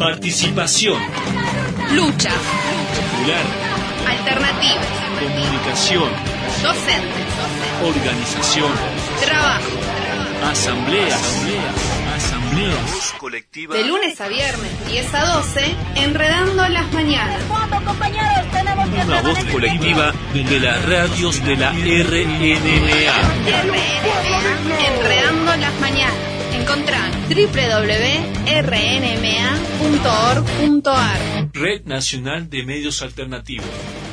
Participación. Lucha. Popular. Alternativa. Comunicación. Docentes. Organización. Trabajo. Asambleas. Voz colectiva. De lunes a viernes, 10 a 12, Enredando las Mañanas. Una voz colectiva de las radios de la RNMA. Enredando las Mañanas. Encontrá www.rnma.org.ar. Red Nacional de Medios Alternativos.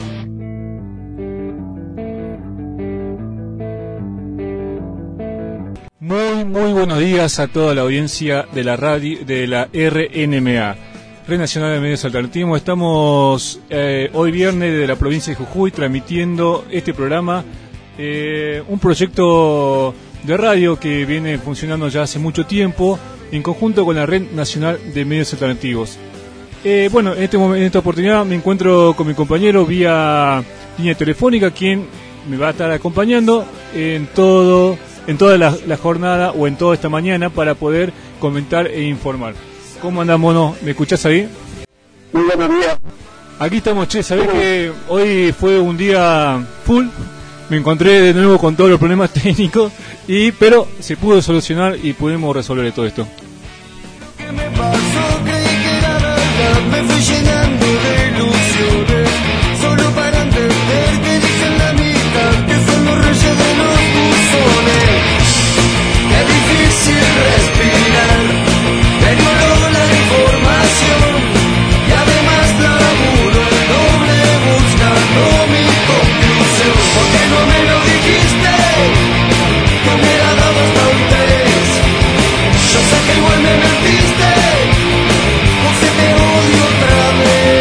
Muy buenos días a toda la audiencia de la radio de la RNMA, Red Nacional de Medios Alternativos. Estamos hoy viernes desde la provincia de Jujuy transmitiendo este programa, un proyecto de radio que viene funcionando ya hace mucho tiempo en conjunto con la Red Nacional de Medios Alternativos. En esta oportunidad me encuentro con mi compañero vía línea telefónica, quien me va a estar acompañando en toda la jornada o en toda esta mañana para poder comentar e informar. ¿Cómo andás, Mono? ¿Me escuchás ahí? Muy buenos días. Aquí estamos, che. Sabés que hoy fue un día full. Me encontré de nuevo con todos los problemas técnicos, pero se pudo solucionar y pudimos resolver todo esto. ¿Qué me pasó? Creí que era verdad. Me fui llenando de ilusiones, solo para entender que dicen la mitad, que son los reyes de los buzones. Es difícil respirar, deterioro la información y además laburo el doble buscando mi conclusión. ¿Por qué no me lo dijiste? Que me la dado hasta un 3. Yo sé que igual me mentiste, porque te odio otra vez.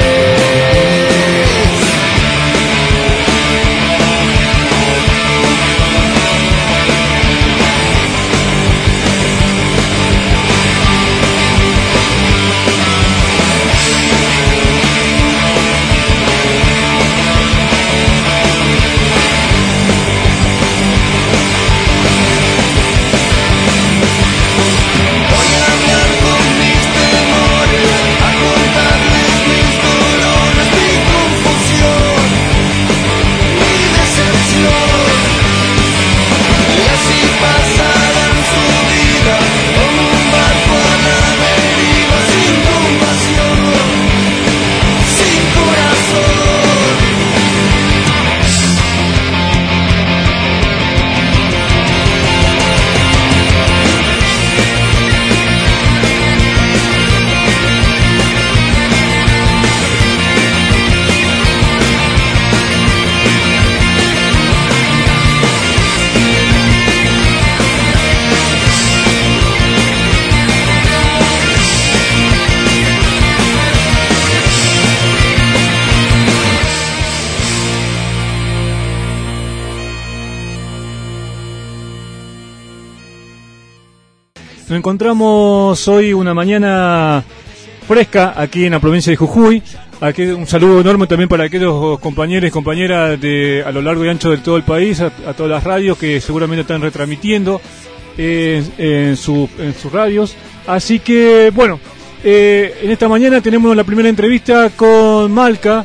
Nos encontramos hoy una mañana fresca aquí en la provincia de Jujuy. Aquí un saludo enorme también para aquellos compañeros y compañeras a lo largo y ancho de todo el país, a todas las radios que seguramente están retransmitiendo en sus radios. Así que, en esta mañana tenemos la primera entrevista con Malca,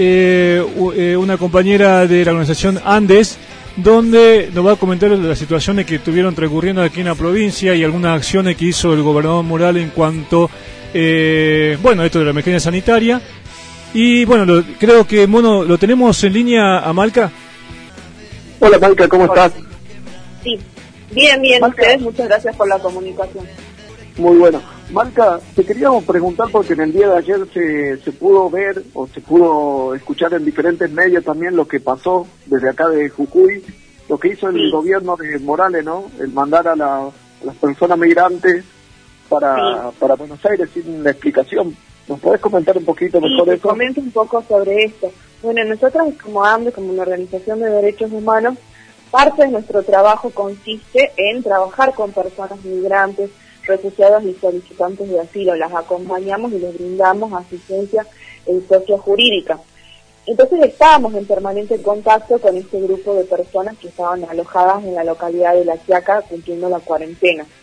una compañera de la organización Andes, donde nos va a comentar las situaciones que estuvieron transcurriendo aquí en la provincia y algunas acciones que hizo el gobernador Morales en cuanto esto de la emergencia sanitaria. Y creo que lo tenemos en línea a Malca. Hola Malca, ¿cómo estás? Sí, bien, Malca. Ustedes, muchas gracias por la comunicación. Muy bueno. Malca, te queríamos preguntar porque en el día de ayer se pudo ver o se pudo escuchar en diferentes medios también lo que pasó desde acá de Jujuy, lo que hizo el gobierno de Morales, ¿no? El mandar a las personas migrantes para Buenos Aires sin la explicación. ¿Nos podés comentar un poquito mejor eso? Sí, comento un poco sobre esto. Bueno, nosotros como AMDE, como una organización de derechos humanos, parte de nuestro trabajo consiste en trabajar con personas migrantes, refugiados y solicitantes de asilo. Las acompañamos y les brindamos asistencia sociojurídica. Entonces estábamos en permanente contacto con este grupo de personas que estaban alojadas en la localidad de La Quiaca cumpliendo la cuarentena.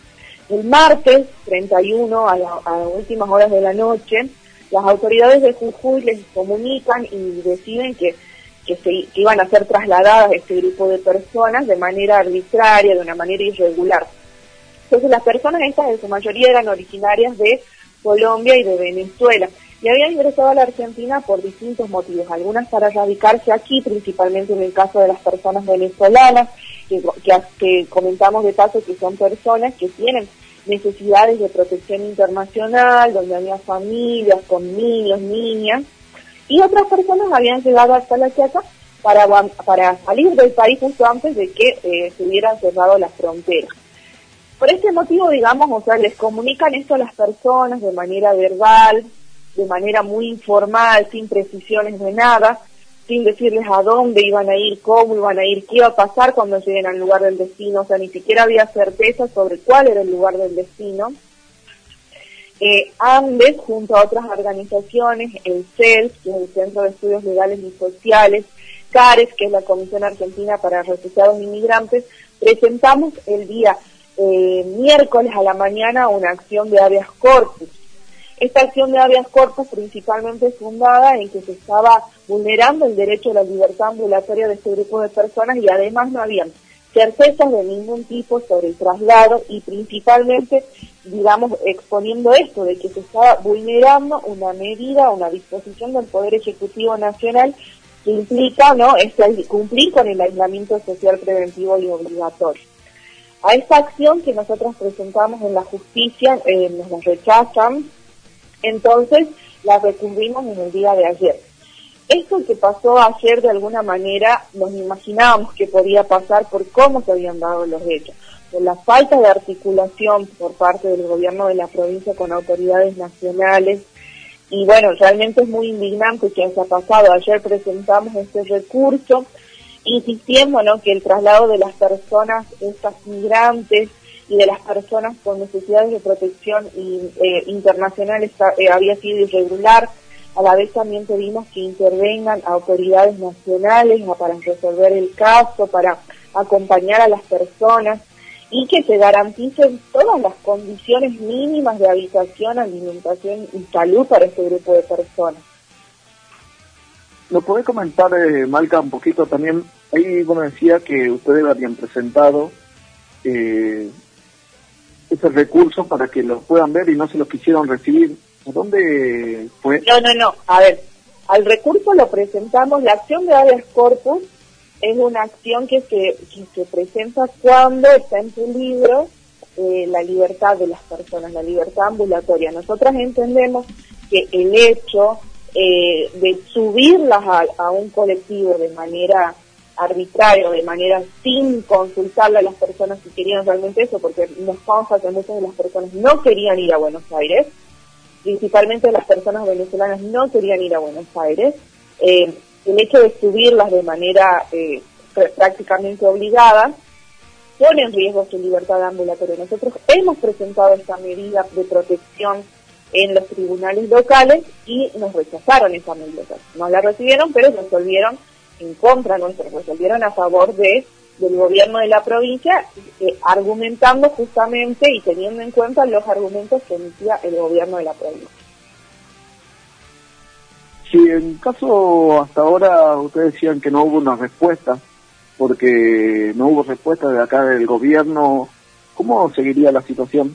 El martes 31, a las últimas horas de la noche, las autoridades de Jujuy les comunican y deciden que iban a ser trasladadas este grupo de personas de manera arbitraria, de una manera irregular. Entonces las personas estas en su mayoría eran originarias de Colombia y de Venezuela y habían ingresado a la Argentina por distintos motivos, algunas para radicarse aquí, principalmente en el caso de las personas venezolanas, que comentamos de paso que son personas que tienen necesidades de protección internacional, donde había familias con niños, niñas, y otras personas habían llegado hasta La Quiaca para salir del país justo antes de que se hubieran cerrado las fronteras. Por este motivo, digamos, o sea, les comunican esto a las personas de manera verbal, de manera muy informal, sin precisiones de nada, sin decirles a dónde iban a ir, cómo iban a ir, qué iba a pasar cuando lleguen al lugar del destino, o sea, ni siquiera había certeza sobre cuál era el lugar del destino. Andes, junto a otras organizaciones, el CELS, que es el Centro de Estudios Legales y Sociales, CARES, que es la Comisión Argentina para Refugiados e Inmigrantes, presentamos el día miércoles a la mañana una acción de habeas corpus. Esta acción de habeas corpus principalmente fundada en que se estaba vulnerando el derecho a la libertad ambulatoria de este grupo de personas y además no habían certezas de ningún tipo sobre el traslado y principalmente, digamos, exponiendo esto de que se estaba vulnerando una medida, una disposición del Poder Ejecutivo Nacional que implica, ¿no?, cumplir con el aislamiento social preventivo y obligatorio. A esta acción que nosotros presentamos en la justicia nos la rechazan, entonces la recurrimos en el día de ayer. Esto que pasó ayer de alguna manera nos imaginábamos que podía pasar por cómo se habían dado los hechos, por la falta de articulación por parte del gobierno de la provincia con autoridades nacionales y bueno, realmente es muy indignante que haya pasado. Ayer presentamos este recurso insistiendo, ¿no?, que el traslado de las personas, estas migrantes y de las personas con necesidades de protección internacional había sido irregular. A la vez también pedimos que intervengan autoridades nacionales para resolver el caso, para acompañar a las personas y que se garanticen todas las condiciones mínimas de habitación, alimentación y salud para este grupo de personas. ¿Lo podés comentar, Malca, un poquito también? Ahí bueno, decía que ustedes habían presentado ese recurso para que lo puedan ver y no se lo quisieron recibir. ¿A dónde fue? No. A ver, al recurso lo presentamos. La acción de habeas corpus es una acción que se presenta cuando está en peligro la libertad de las personas, la libertad ambulatoria. Nosotras entendemos que el hecho de subirlas a un colectivo de manera arbitraria, de manera sin consultarle a las personas si querían realmente eso, porque nos consta que muchas de las personas no querían ir a Buenos Aires, principalmente las personas venezolanas no querían ir a Buenos Aires, el hecho de subirlas de manera prácticamente obligada pone en riesgo su libertad ambulatoria. Nosotros hemos presentado esta medida de protección en los tribunales locales y nos rechazaron esa medida. Nos la recibieron, pero resolvieron en contra nuestra, resolvieron a favor del gobierno de la provincia, argumentando justamente y teniendo en cuenta los argumentos que emitía el gobierno de la provincia. Si en caso hasta ahora ustedes decían que no hubo una respuesta, porque no hubo respuesta de acá del gobierno, ¿cómo seguiría la situación?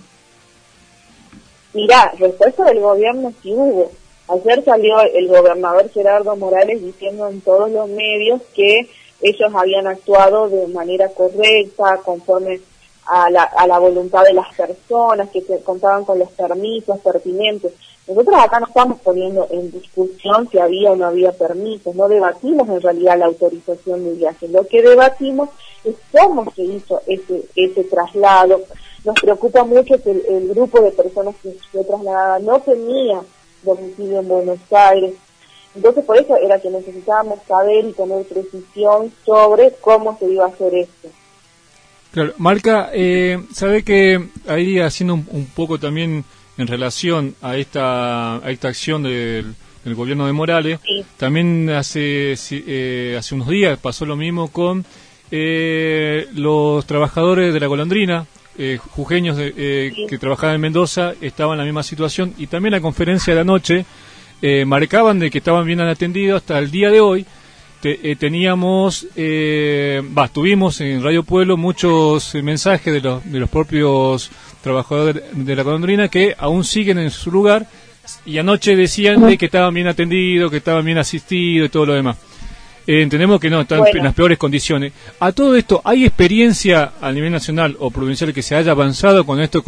Mirá, respuesta del gobierno sí hubo. Ayer salió el gobernador Gerardo Morales diciendo en todos los medios que ellos habían actuado de manera correcta, conforme a la voluntad de las personas, que se contaban con los permisos pertinentes. Nosotros acá no estamos poniendo en discusión si había o no había permisos, no debatimos en realidad la autorización de viaje. Lo que debatimos es cómo se hizo ese traslado. Nos preocupa mucho que el grupo de personas que fue trasladada no tenía domicilio en Buenos Aires. Entonces por eso era que necesitábamos saber y tener precisión sobre cómo se iba a hacer esto. Claro, Malca, sabe que ahí haciendo un poco también en relación a esta acción del gobierno de Morales, sí. También hace unos días pasó lo mismo con los trabajadores de La Golondrina, jujeños que trabajaban en Mendoza estaban en la misma situación, y también la conferencia de anoche marcaban de que estaban bien atendidos hasta el día de hoy. Tuvimos en Radio Pueblo muchos mensajes de los propios trabajadores de la golondrina que aún siguen en su lugar, y anoche decían de que estaban bien atendidos, que estaban bien asistidos y todo lo demás. Entendemos que no, están en las peores condiciones. A todo esto, ¿hay experiencia a nivel nacional o provincial que se haya avanzado con esto,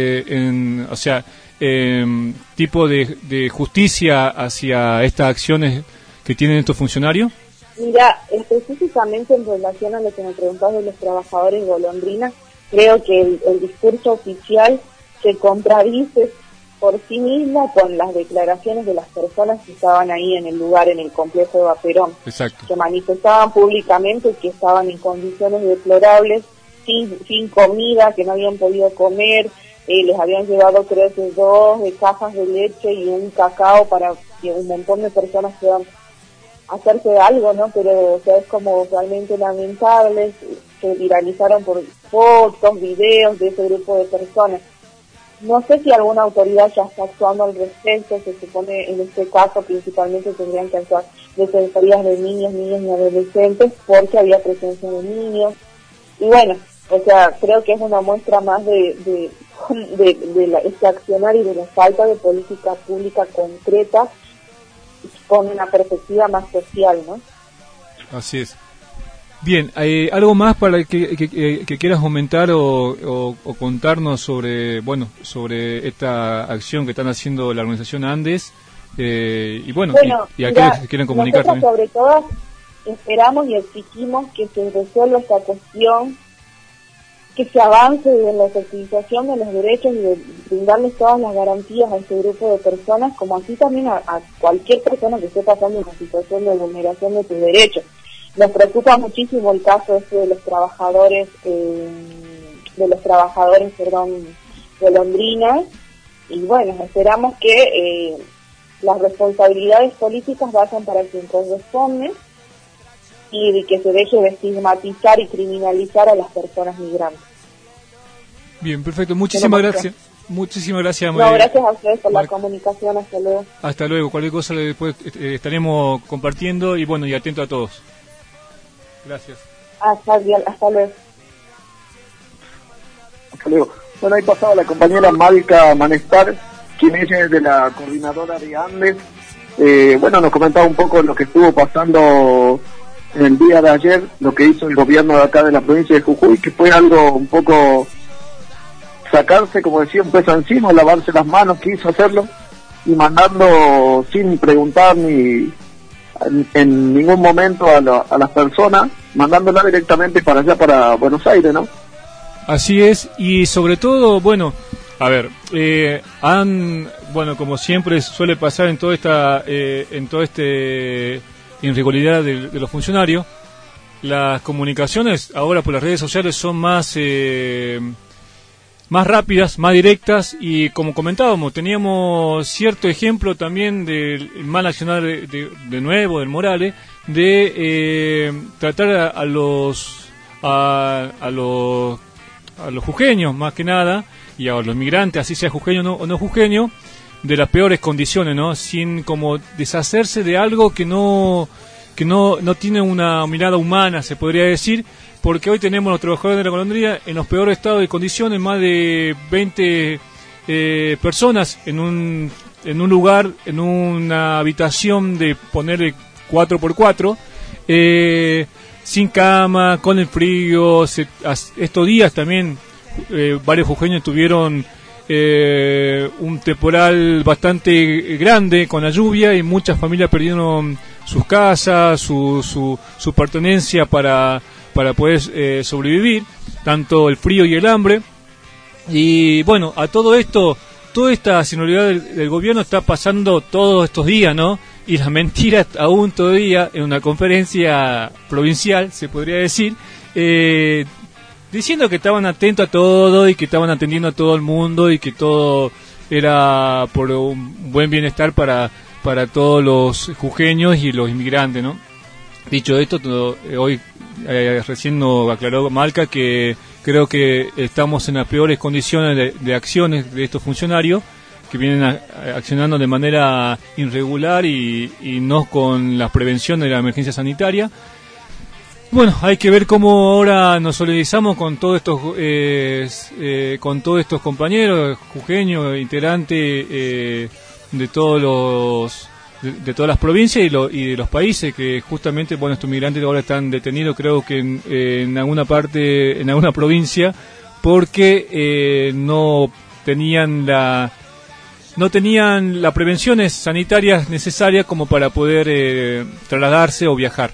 tipo de justicia hacia estas acciones que tienen estos funcionarios? Mira, específicamente en relación a lo que me preguntabas de los trabajadores golondrinas, creo que el discurso oficial se contradice por sí mismo con las declaraciones de las personas que estaban ahí en el lugar, en el complejo de Vaperón. Exacto. Que manifestaban públicamente que estaban en condiciones deplorables, sin comida, que no habían podido comer, les habían llevado creo que 2 cajas de leche y un cacao para que un montón de personas puedan hacerse algo, ¿no? Pero o sea, es como realmente lamentable, se viralizaron por fotos, videos de ese grupo de personas. No sé si alguna autoridad ya está actuando al respecto. Se supone en este caso principalmente tendrían que actuar defensorías de niños, niñas y adolescentes, porque había presencia de niños. Y bueno, o sea, creo que es una muestra más de este accionar y de la falta de política pública concreta con una perspectiva más social, ¿no? Así es. Bien, ¿algo más para que quieras comentar o contarnos sobre esta acción que están haciendo la organización Andes? Y a quienes quieren comunicar también. Sobre todo esperamos y exigimos que se resuelva esta cuestión, que se avance en la efectivización de los derechos y de brindarles todas las garantías a este grupo de personas, como así también a cualquier persona que esté pasando una situación de vulneración de sus derechos. Nos preocupa muchísimo el caso de los trabajadores, golondrinas, y bueno, esperamos que las responsabilidades políticas vayan para quien corresponde y que se deje de estigmatizar y criminalizar a las personas migrantes. Bien, perfecto. Muchísimas gracias. Muchísimas gracias. No, gracias a ustedes por la comunicación. Hasta luego. Hasta luego. Cualquier cosa después estaremos compartiendo y bueno, y atento a todos. Gracias. Hasta luego. Hasta luego. Bueno, ahí pasaba la compañera Malca Manestar, quien ella es de la coordinadora de Andes. Nos comentaba un poco lo que estuvo pasando en el día de ayer, lo que hizo el gobierno de acá de la provincia de Jujuy, que fue algo un poco sacarse, como decía, un peso encima, lavarse las manos, quiso hacerlo, y mandando sin preguntar ni en ningún momento a las personas, mandándola directamente para allá, para Buenos Aires, ¿no? Así es, y sobre todo, como siempre suele pasar en toda esta irregularidad de los funcionarios, las comunicaciones ahora por las redes sociales son más rápidas, más directas, y como comentábamos, teníamos cierto ejemplo también del mal accionar de nuevo, del Morales, de tratar a los jujeños más que nada, y a los migrantes, así sea jujeño o no jujeño, de las peores condiciones, ¿no? Sin como deshacerse de algo que no tiene una mirada humana, se podría decir, porque hoy tenemos los trabajadores de la golondrina en los peores estados de condiciones, más de 20 personas en un lugar, en una habitación de ponerle 4x4, sin cama, con el frío. Estos días también varios jujeños tuvieron un temporal bastante grande con la lluvia, y muchas familias perdieron sus casas, su pertenencia para poder sobrevivir, tanto el frío y el hambre. Y bueno, a todo esto, toda esta sensibilidad del gobierno está pasando todos estos días, ¿no? Y las mentiras aún todavía en una conferencia provincial, se podría decir, diciendo que estaban atentos a todo y que estaban atendiendo a todo el mundo y que todo era por un buen bienestar para todos los jujeños y los inmigrantes, ¿no? Dicho esto, hoy recién nos aclaró Malca que creo que estamos en las peores condiciones de acciones de estos funcionarios que vienen accionando de manera irregular y no con la prevención de la emergencia sanitaria. Bueno, hay que ver cómo ahora nos solidarizamos con todos estos compañeros jujeños, integrantes de todas las provincias y de los países que justamente, bueno, estos migrantes ahora están detenidos, creo que en alguna parte, en alguna provincia, porque no tenían las prevenciones sanitarias necesarias como para poder trasladarse o viajar.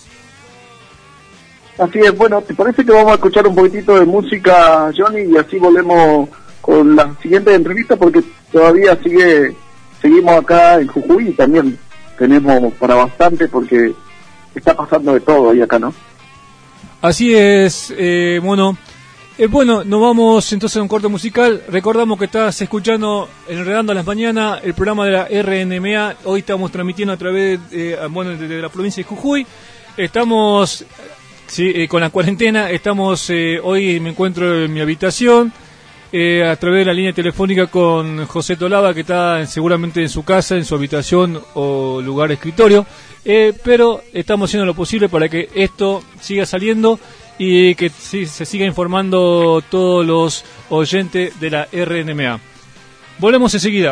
Así es, bueno, ¿te parece que vamos a escuchar un poquitito de música, Johnny, y así volvemos con la siguiente entrevista, porque todavía seguimos acá en Jujuy y también tenemos para bastante porque está pasando de todo ahí acá, ¿no? Así es, bueno, nos vamos entonces a un corte musical. Recordamos que estás escuchando Enredando las Mañanas, el programa de la RNMA. Hoy estamos transmitiendo a través de la provincia de Jujuy. Estamos con la cuarentena, hoy me encuentro en mi habitación, a través de la línea telefónica con José Tolaba, que está seguramente en su casa, en su habitación o lugar de escritorio, pero estamos haciendo lo posible para que esto siga saliendo y que se siga informando todos los oyentes de la RNMA. Volvemos enseguida.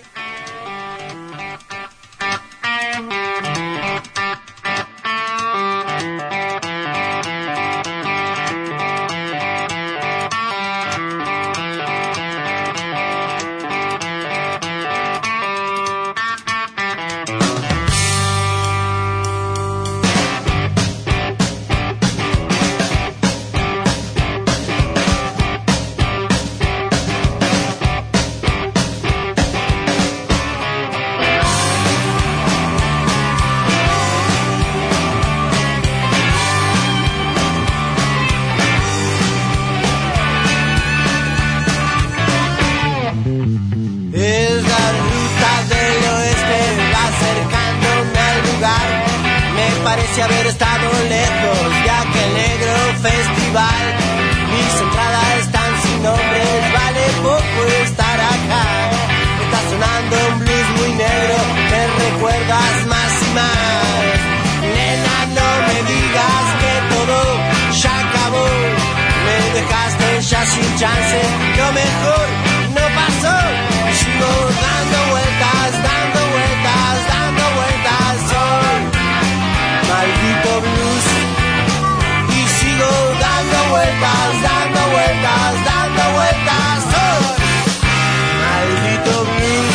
Haber estado lejos de aquel negro festival. Mis entradas están sin nombres, vale poco estar acá. Está sonando un blues muy negro, me recuerdas más y más. Nena, no me digas que todo ya acabó, me dejaste ya sin chance, lo mejor no pasó. Sigo dando vueltas, dando vueltas, dando vueltas hoy. Maldito blues, y sigo dando vueltas, dando vueltas, dando vueltas hoy. Maldito blues,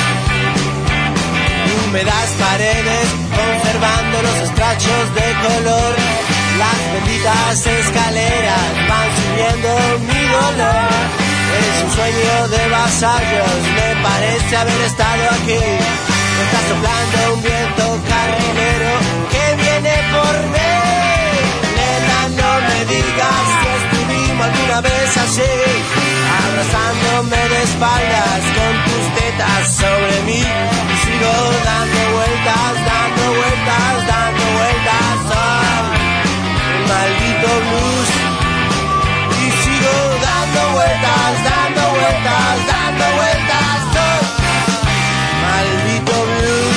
húmedas paredes conservando los estrachos de color. Las benditas escaleras van subiendo mi dolor. Es un sueño de vasallos, me parece haber estado aquí. Está soplando un viento carrilero que viene por mí. Nena, no me digas si estuvimos alguna vez así, abrazándome de espaldas con tus tetas sobre mí. Y sigo dando vueltas, dando vueltas, dando vueltas el maldito blues. Y sigo dando vueltas, dando vueltas, dando vueltas maldito blues.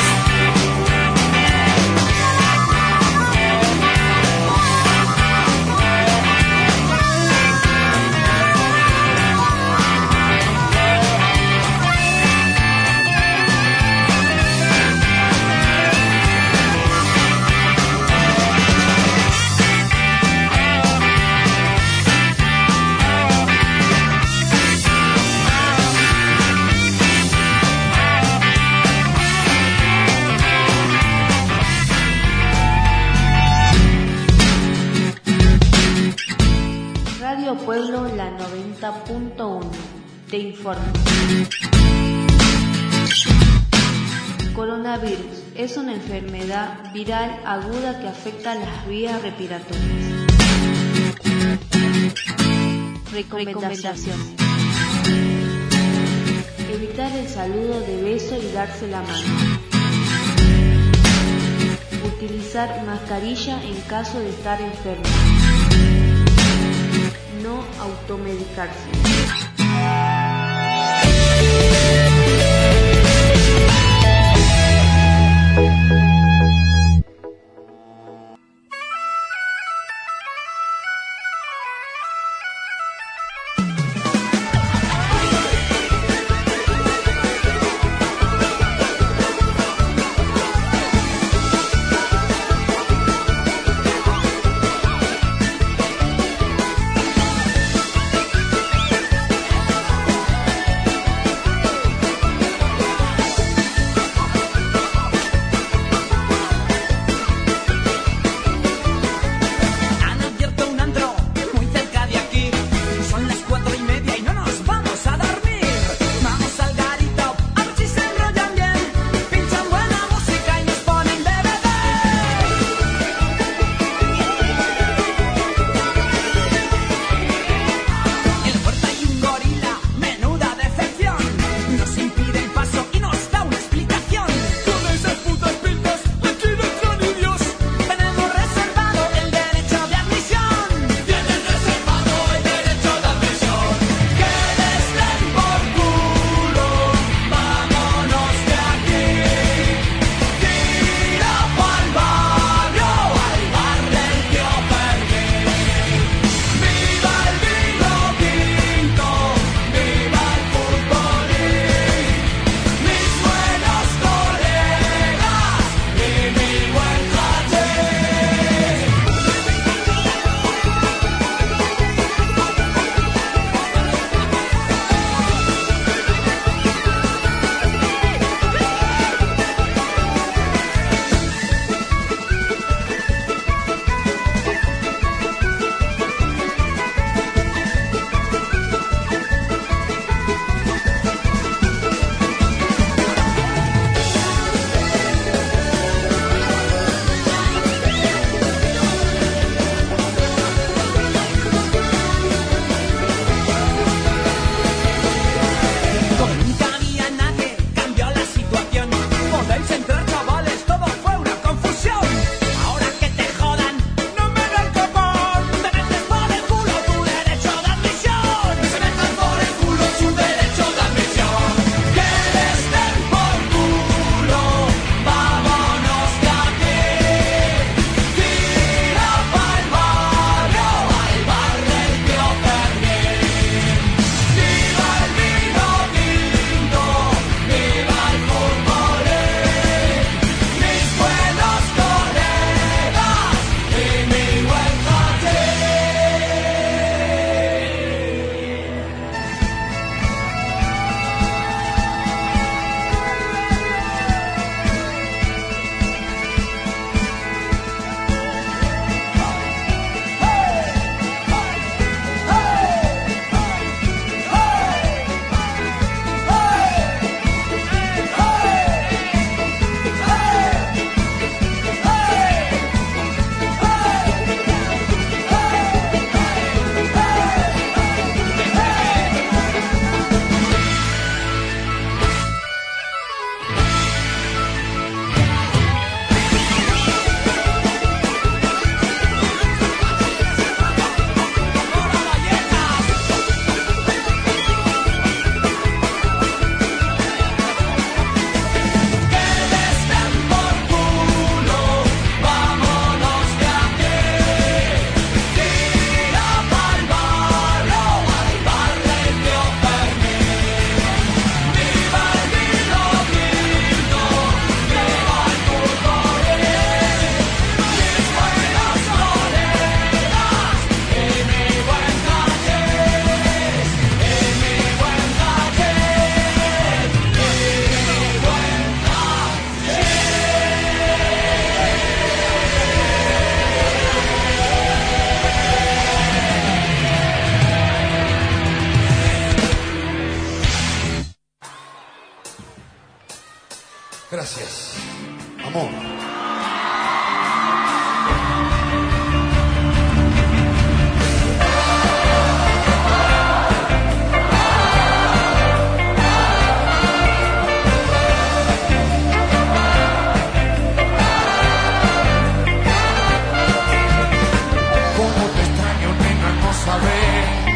Pueblo la 90.1 te informa. Coronavirus es una enfermedad viral aguda que afecta las vías respiratorias. Recomendaciones: evitar el saludo de beso y darse la mano. Utilizar mascarilla en caso de estar enfermo. No no automedicarse. Gracias. Amor. Cómo te extraño, nena, no sabes.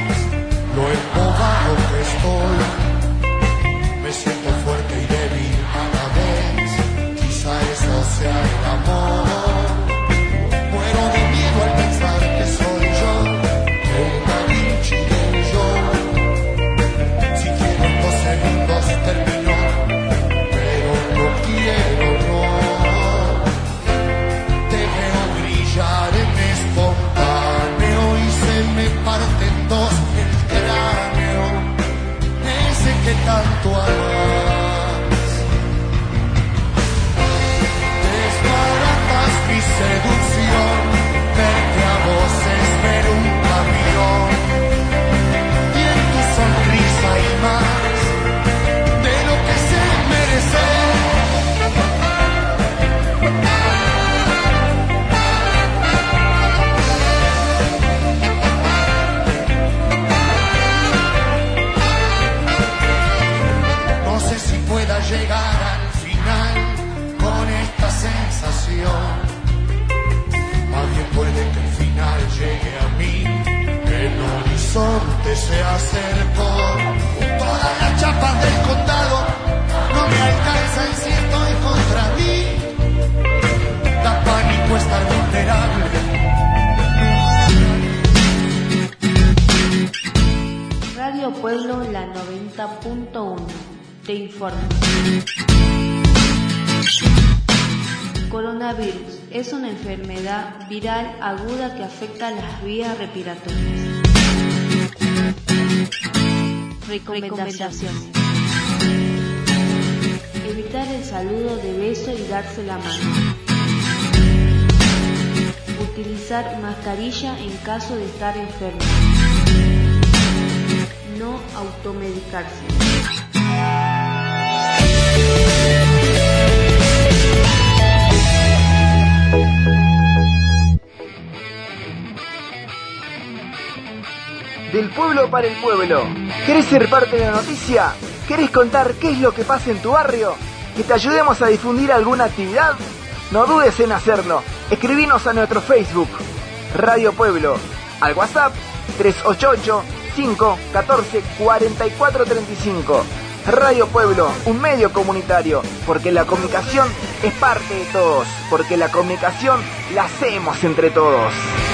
empecé a hacer por todas las chapas del condado. No me alcanzan si estoy contra mí. Da pánico estar vulnerable. Radio Pueblo, la 90.1, te informa. Coronavirus es una enfermedad viral aguda que afecta las vías respiratorias. Recomendaciones: evitar el saludo de beso y darse la mano. Utilizar mascarilla en caso de estar enfermo. No automedicarse. Del pueblo para el pueblo. ¿Querés ser parte de la noticia? ¿Querés contar qué es lo que pasa en tu barrio? ¿Que te ayudemos a difundir alguna actividad? No dudes en hacerlo. Escribinos a nuestro Facebook, Radio Pueblo, al WhatsApp 388-514-4435. Radio Pueblo, un medio comunitario, porque la comunicación es parte de todos, porque la comunicación la hacemos entre todos.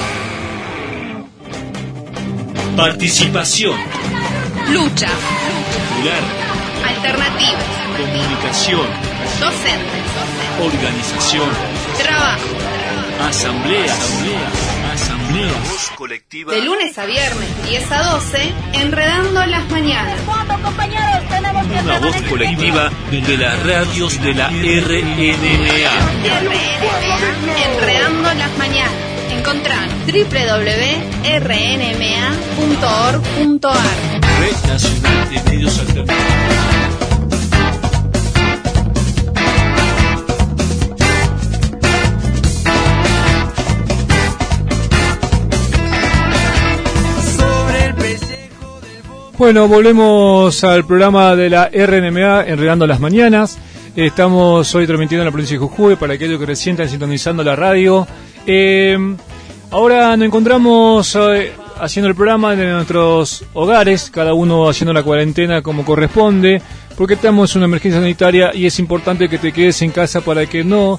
Participación. Lucha. Popular. Alternativa. Comunicación. Docentes. Organización. Trabajo. Asamblea. Voz colectiva. De lunes a viernes, 10 a 12, Enredando las Mañanas. Una voz colectiva de las radios de la RNMA. Enredando las Mañanas. Encontrá www.rnma.org.ar. Red Nacional de Medios Alternativos. Bueno, volvemos al programa de la RNMA, Enredando las Mañanas. Estamos hoy transmitiendo en la provincia de Jujuy para aquellos que recién están sintonizando la radio. Ahora nos encontramos haciendo el programa en nuestros hogares, cada uno haciendo la cuarentena como corresponde, porque estamos en una emergencia sanitaria y es importante que te quedes en casa para que no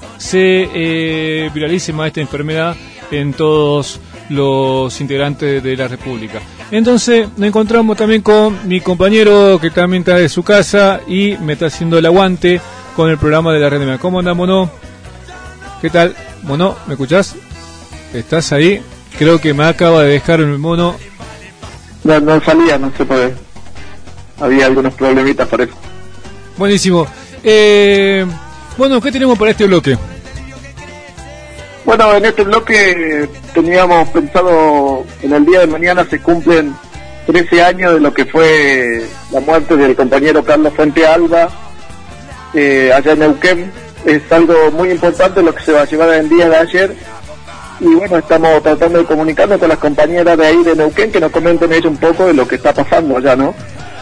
se viralice más esta enfermedad en todos los integrantes de la República. Entonces nos encontramos también con mi compañero que también está de su casa y me está haciendo el aguante con el programa de la RNMA. ¿Cómo anda, Mono? ¿Qué tal? Mono, ¿me escuchás? ¿Estás ahí? Creo que me acaba de dejar el Mono. No salía, no sé por qué. Había algunos problemitas por eso. Buenísimo. Bueno, ¿qué tenemos para este bloque? Bueno, en este bloque teníamos pensado, en el día de mañana se cumplen 13 años de lo que fue la muerte del compañero Carlos Fuente Alba, allá en Neuquén. Es algo muy importante lo que se va a llevar en el día de ayer. Y bueno, estamos tratando de comunicarnos con las compañeras de ahí de Neuquén que nos comenten ellos un poco de lo que está pasando allá, ¿no?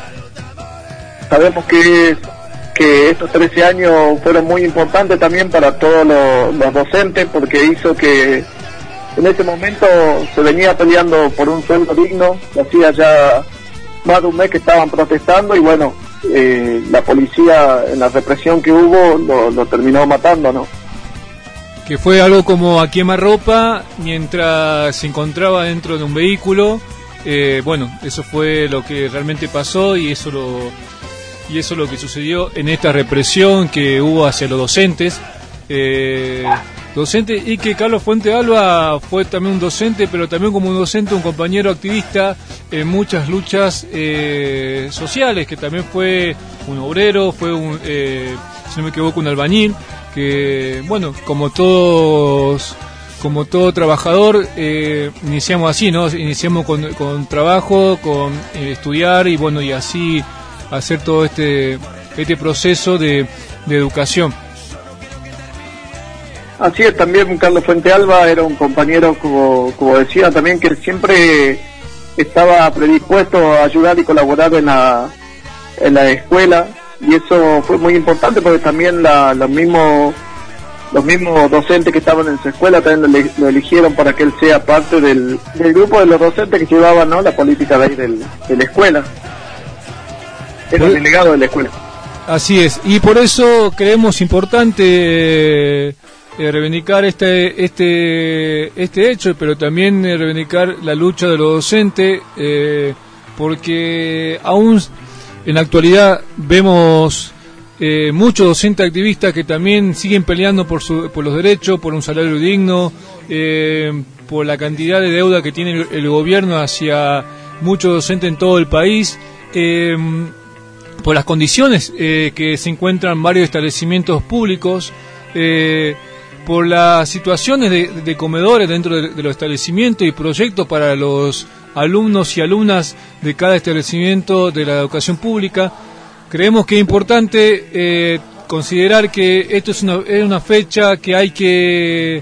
Sabemos que estos 13 años fueron muy importantes también para todos los docentes, porque hizo que en ese momento se venía peleando por un sueldo digno. Hacía ya más de un mes que estaban protestando y bueno, la policía en la represión que hubo lo terminó matando, ¿no? Que fue algo como a quemarropa mientras se encontraba dentro de un vehículo. Bueno, eso fue lo que realmente pasó y eso es lo que sucedió en esta represión que hubo hacia los docentes. Y que Carlos Fuente Alba fue también un docente, pero también como un docente, un compañero activista en muchas luchas sociales, que también fue un obrero, fue si no me equivoco, un albañil, que bueno, como todo trabajador, iniciamos así, ¿no? Iniciamos con trabajo, con estudiar y bueno, y así hacer todo este proceso de educación. Así es, también Carlos Fuente Alba era un compañero, como decía también, que siempre estaba predispuesto a ayudar y colaborar en la escuela, y eso fue muy importante porque también los mismos los mismos docentes que estaban en su escuela también lo eligieron para que él sea parte del grupo de los docentes que llevaban, ¿no?, la política de ahí de la escuela. Era el delegado de la escuela. Así es, y por eso creemos importante reivindicar este hecho, pero también reivindicar la lucha de los docentes, porque aún en la actualidad vemos muchos docentes activistas que también siguen peleando por los derechos, por un salario digno, por la cantidad de deuda que tiene el gobierno hacia muchos docentes en todo el país, por las condiciones que se encuentran varios establecimientos públicos, por las situaciones de comedores dentro de los establecimientos y proyectos para los alumnos y alumnas de cada establecimiento de la educación pública. Creemos que es importante considerar que esto es una fecha que hay que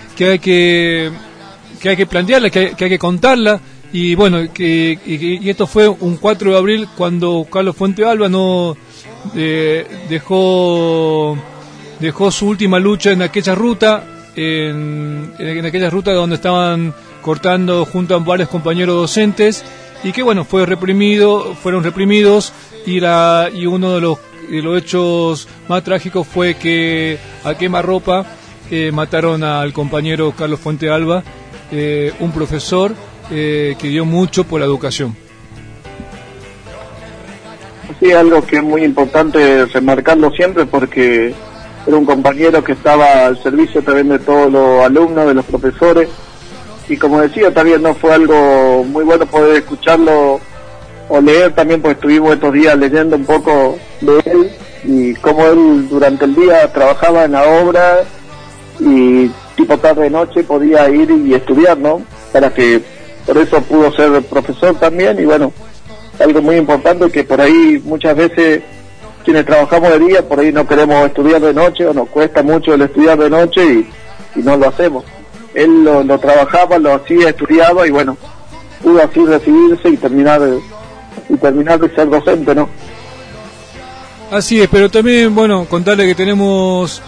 plantearla, que hay que contarla, y bueno, y esto fue un 4 de abril cuando Carlos Fuente Alba no dejó su última lucha en aquella ruta, en aquella ruta donde estaban cortando junto a varios compañeros docentes, y que bueno, fueron reprimidos, y uno de los hechos más trágicos fue que a quemarropa mataron al compañero Carlos Fuente Alba, un profesor que dio mucho por la educación. Sí, algo que es muy importante remarcarlo siempre, porque era un compañero que estaba al servicio también de todos los alumnos, de los profesores, y como decía, también no fue algo muy bueno poder escucharlo o leer también, porque estuvimos estos días leyendo un poco de él y cómo él durante el día trabajaba en la obra y tipo tarde noche podía ir y estudiar, ¿no? Por eso pudo ser profesor también, y bueno, algo muy importante que por ahí muchas veces quienes trabajamos de día por ahí no queremos estudiar de noche, o nos cuesta mucho el estudiar de noche y no lo hacemos. Él lo trabajaba, lo hacía, estudiaba, y bueno, pudo así recibirse y terminar de ser docente, ¿no? Así es, pero también, bueno, contarle que tenemos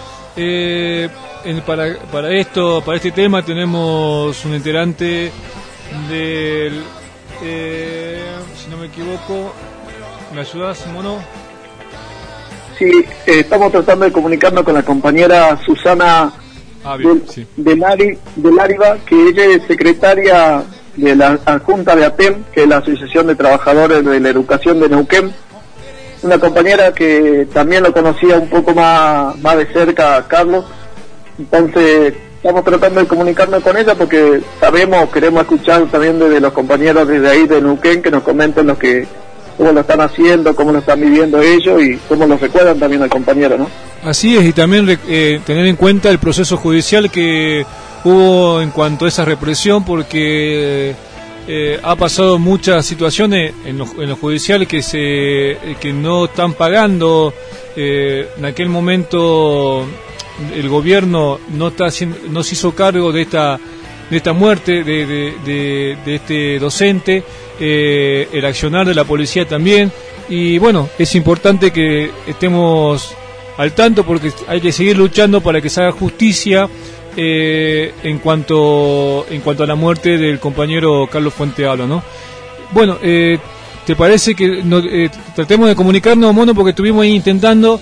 para este tema tenemos un integrante del, si no me equivoco, ¿me ayudas, Mono? Sí, estamos tratando de comunicarnos con la compañera Susana de Láriva, que ella es secretaria de la adjunta de ATEM, que es la Asociación de Trabajadores de la Educación de Neuquén. Una compañera que también lo conocía un poco más de cerca a Carlos. Entonces estamos tratando de comunicarnos con ella porque queremos escuchar también desde los compañeros desde ahí de Neuquén, que nos comenten cómo lo están haciendo, cómo lo están viviendo ellos y cómo lo recuerdan también al compañero, ¿no? Así es, y también tener en cuenta el proceso judicial que hubo en cuanto a esa represión, porque ha pasado muchas situaciones en lo judicial que no están pagando. En aquel momento el gobierno no se hizo cargo de esta muerte de este docente, el accionar de la policía también, y bueno, es importante que estemos al tanto porque hay que seguir luchando para que se haga justicia en cuanto a la muerte del compañero Carlos Fuente Alba, ¿no? Bueno, ¿te parece que tratemos de comunicarnos, Mono, porque estuvimos ahí intentando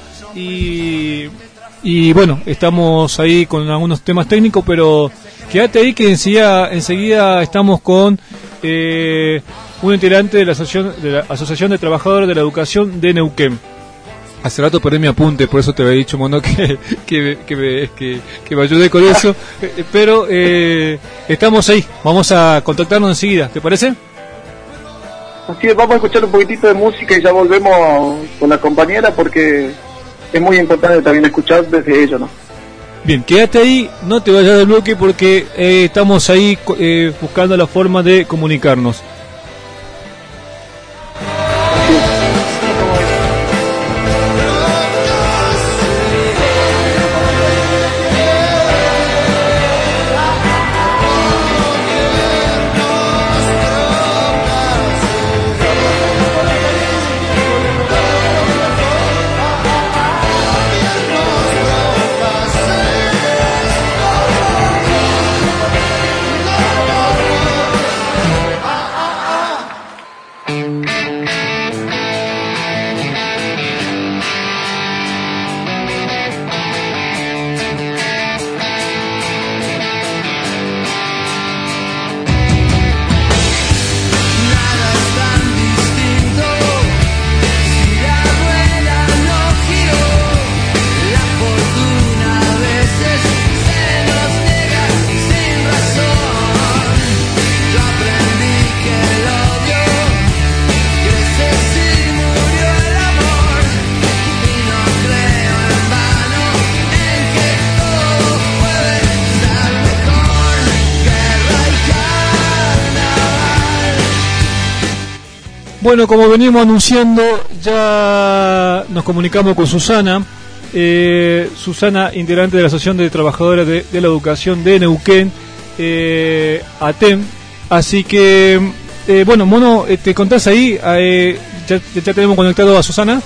y bueno, estamos ahí con algunos temas técnicos, pero quédate ahí que enseguida estamos con un integrante de la Asociación de Trabajadores de la Educación de Neuquén. Hace rato perdí mi apunte, por eso te había dicho, Mono, que me ayude con eso, pero estamos ahí, vamos a contactarnos enseguida, ¿te parece? Así es, vamos a escuchar un poquitito de música y ya volvemos con la compañera, porque es muy importante también escuchar desde ellos, ¿no? Bien, quédate ahí, no te vayas del bloque porque estamos ahí buscando la forma de comunicarnos. Bueno, como venimos anunciando, ya nos comunicamos con Susana. Susana, integrante de la Asociación de Trabajadoras de la Educación de Neuquén, ATEM. Así que, bueno, Mono, ¿te contás ahí? Ya tenemos conectado a Susana.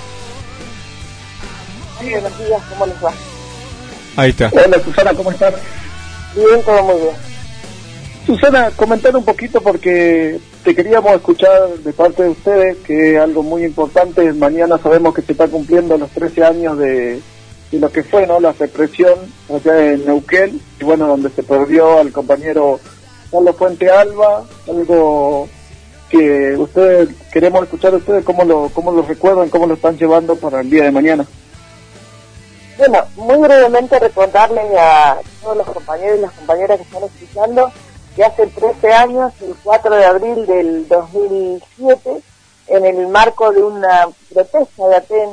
Sí, buenos días, ¿cómo les va? Ahí está. Hola Susana, ¿cómo estás? Bien, todo muy bien. Susana, comentar un poquito porque te queríamos escuchar de parte de ustedes, que es algo muy importante. Mañana sabemos que se está cumpliendo los 13 años de lo que fue, ¿no?, la represión allá en Neuquén, y bueno, donde se perdió al compañero Carlos Fuente Alba, algo que ustedes, queremos escuchar de ustedes cómo lo recuerdan, cómo lo están llevando para el día de mañana. Bueno, muy brevemente recordarles a todos los compañeros y las compañeras que están escuchando que hace 13 años, el 4 de abril del 2007, en el marco de una protesta de Aten,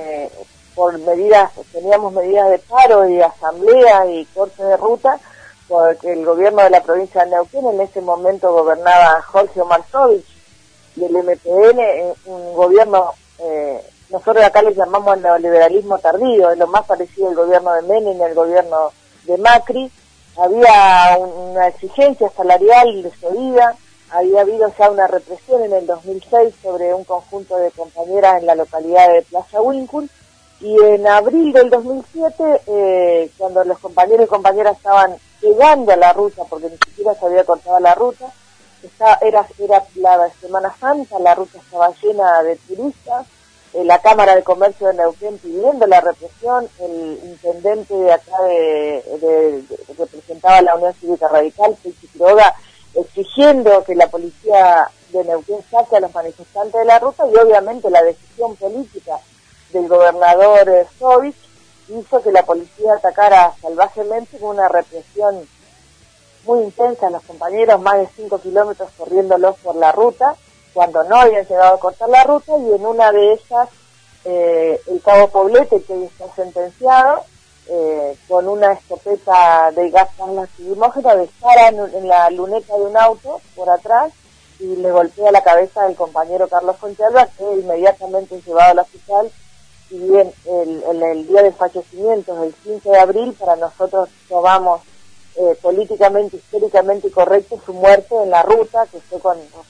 teníamos medidas de paro y asamblea y corte de ruta, porque el gobierno de la provincia de Neuquén, en ese momento gobernaba Jorge Omarsovich del MPN, un gobierno, nosotros acá le llamamos neoliberalismo tardío, es lo más parecido al gobierno de Menem y al gobierno de Macri. Había una exigencia salarial desobedida, había habido ya una represión en el 2006 sobre un conjunto de compañeras en la localidad de Plaza Winkle, y en abril del 2007, cuando los compañeros y compañeras estaban llegando a la ruta, porque ni siquiera se había cortado la ruta, era la Semana Santa, la ruta estaba llena de turistas, la Cámara de Comercio de Neuquén pidiendo la represión, el intendente de acá que representaba la Unión Cívica Radical, Pichi Quiroga, exigiendo que la policía de Neuquén saque a los manifestantes de la ruta, y obviamente la decisión política del gobernador Sovich hizo que la policía atacara salvajemente con una represión muy intensa a los compañeros, más de 5 kilómetros corriéndolos por la ruta, cuando no habían llegado a cortar la ruta, y en una de ellas el cabo Poblete, que hoy está sentenciado, con una escopeta de gas lacrimógeno, dispara en la luneta de un auto por atrás y le golpea la cabeza del compañero Carlos Fuente Alba, que inmediatamente es llevado al hospital. Y bien, el día del fallecimiento, el 15 de abril, para nosotros tomamos políticamente, históricamente correcto su muerte en la ruta, que fue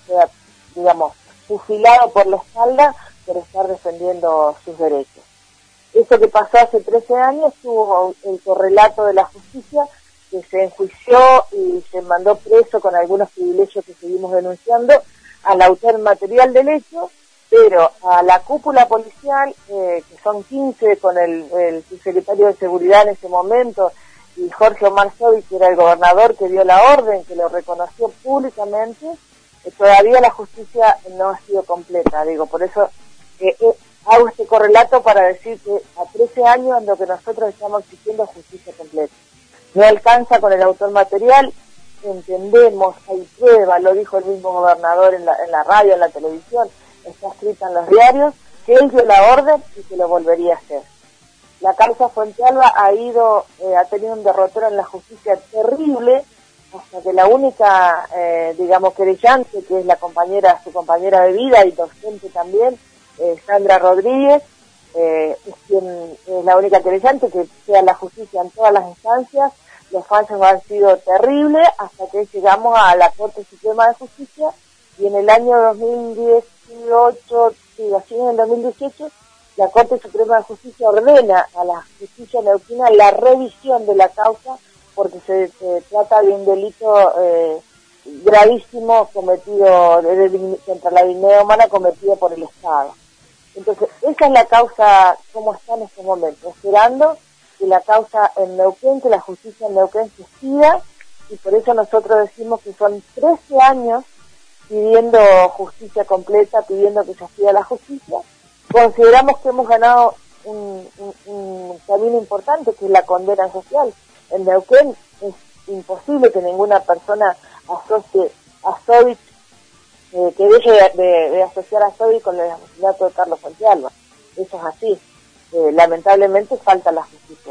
fusilado por la espalda por estar defendiendo sus derechos. Eso que pasó hace 13 años tuvo el correlato de la justicia, que se enjuició y se mandó preso con algunos privilegios que seguimos denunciando al autor material del hecho, pero a la cúpula policial, que son 15 con el subsecretario de Seguridad en ese momento, y Jorge Omarsovich, que era el gobernador que dio la orden, que lo reconoció públicamente, todavía la justicia no ha sido completa. Por eso hago este correlato para decir que a 13 años en lo que nosotros estamos exigiendo justicia completa. No alcanza con el autor material, entendemos, hay prueba, lo dijo el mismo gobernador en la radio, en la televisión, está escrita en los diarios, que él dio la orden y que lo volvería a hacer. La causa Fuente Alba ha tenido un derrotero en la justicia terrible, hasta que la única, querellante, que es su compañera de vida y docente también, Sandra Rodríguez, es la única querellante, que sea la justicia en todas las instancias. Los fallos han sido terribles hasta que llegamos a la Corte Suprema de Justicia, y en el año 2018, en el 2018, la Corte Suprema de Justicia ordena a la justicia neuquina la revisión de la causa, porque se trata de un delito gravísimo cometido contra la dignidad humana, cometido por el Estado. Entonces, esa es la causa como está en este momento, esperando que la causa en Neuquén, que la justicia en Neuquén se siga, y por eso nosotros decimos que son 13 años pidiendo justicia completa, pidiendo que se siga la justicia. Consideramos que hemos ganado un camino importante, que es la condena social. En Neuquén es imposible que ninguna persona asocie a Sovich, que deje de asociar a Sovich con el asesinato de Carlos Fuente Alba. Eso es así. Lamentablemente falta la justicia.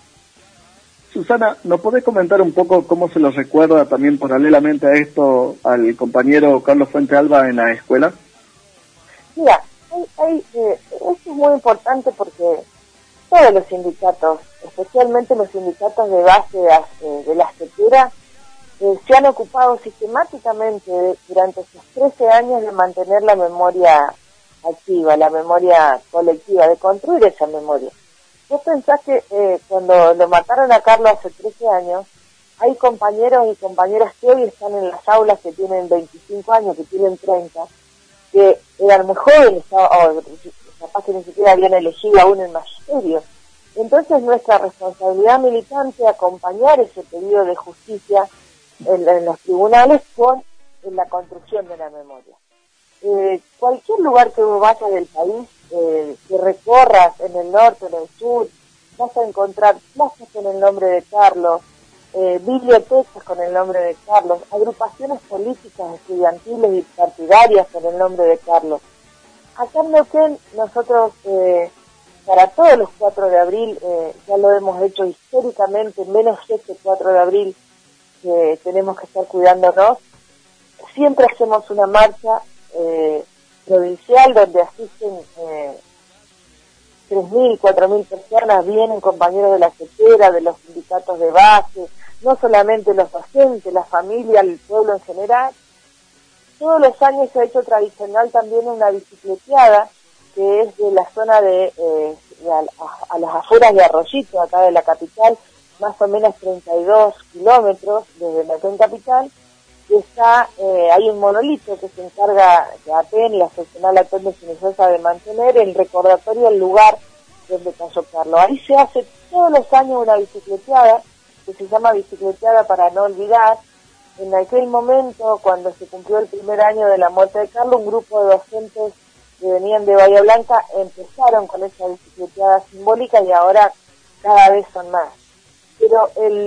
Susana, ¿nos podés comentar un poco cómo se lo recuerda también paralelamente a esto al compañero Carlos Fuente Alba en la escuela? Mira, esto es muy importante porque todos los sindicatos, especialmente los sindicatos de base de la sequera, se han ocupado sistemáticamente durante estos 13 años de mantener la memoria activa, la memoria colectiva, de construir esa memoria. Vos pensás que cuando lo mataron a Carlos hace 13 años, hay compañeros y compañeras que hoy están en las aulas que tienen 25 años, que tienen 30, que eran muy jóvenes, o capaz que ni siquiera habían elegido aún el magisterio. Entonces nuestra responsabilidad militante es acompañar ese pedido de justicia en los tribunales con la construcción de la memoria. Cualquier lugar que vos vayas del país, que recorras en el norte, en el sur, vas a encontrar plazas con el nombre de Carlos, bibliotecas con el nombre de Carlos, agrupaciones políticas, estudiantiles y partidarias con el nombre de Carlos. Acá en Neuquén nosotros, para todos los 4 de abril, ya lo hemos hecho históricamente, menos este 4 de abril, que tenemos que estar cuidándonos. Siempre hacemos una marcha provincial donde asisten 3.000, 4.000 personas, vienen compañeros de la sequera, de los sindicatos de base, no solamente los docentes, la familia, el pueblo en general. Todos los años se ha hecho tradicional también una bicicleteada, que es de la zona a las afueras de Arroyito, acá de la capital, más o menos 32 kilómetros desde Neuquén capital, que está, hay un monolito que se encarga de ATEN, la seccional ATEN de Sinisosa, de mantener el recordatorio del lugar donde cayó Carlos. Ahí se hace todos los años una bicicleteada, que se llama Bicicleteada para no olvidar. En aquel momento, cuando se cumplió el primer año de la muerte de Carlos, un grupo de docentes que venían de Bahía Blanca empezaron con esa bicicleteada simbólica y ahora cada vez son más. Pero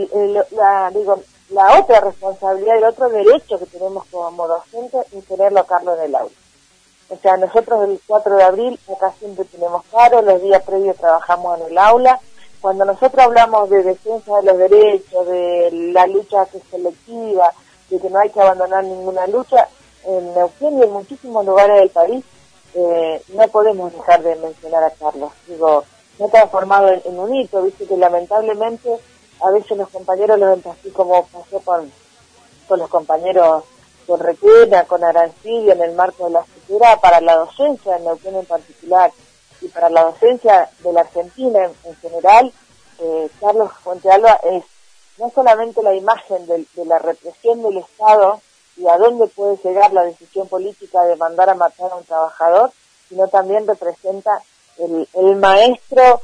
la otra responsabilidad, el otro derecho que tenemos como docentes es tenerlo a Carlos en el aula. O sea, nosotros el 4 de abril acá siempre tenemos paro, los días previos trabajamos en el aula. Cuando nosotros hablamos de defensa de los derechos, de la lucha que es colectiva, de que no hay que abandonar ninguna lucha, en Neuquén y en muchísimos lugares del país, no podemos dejar de mencionar a Carlos. Digo, no ha transformado en un hito, viste que lamentablemente a veces los compañeros los ven así como pasó con los compañeros con Requena, con Arancibia en el marco de la sequera, para la docencia en Neuquén en particular y para la docencia de la Argentina en general, Carlos Fuentealba es no solamente la imagen de la represión del Estado y a dónde puede llegar la decisión política de mandar a matar a un trabajador, sino también representa el maestro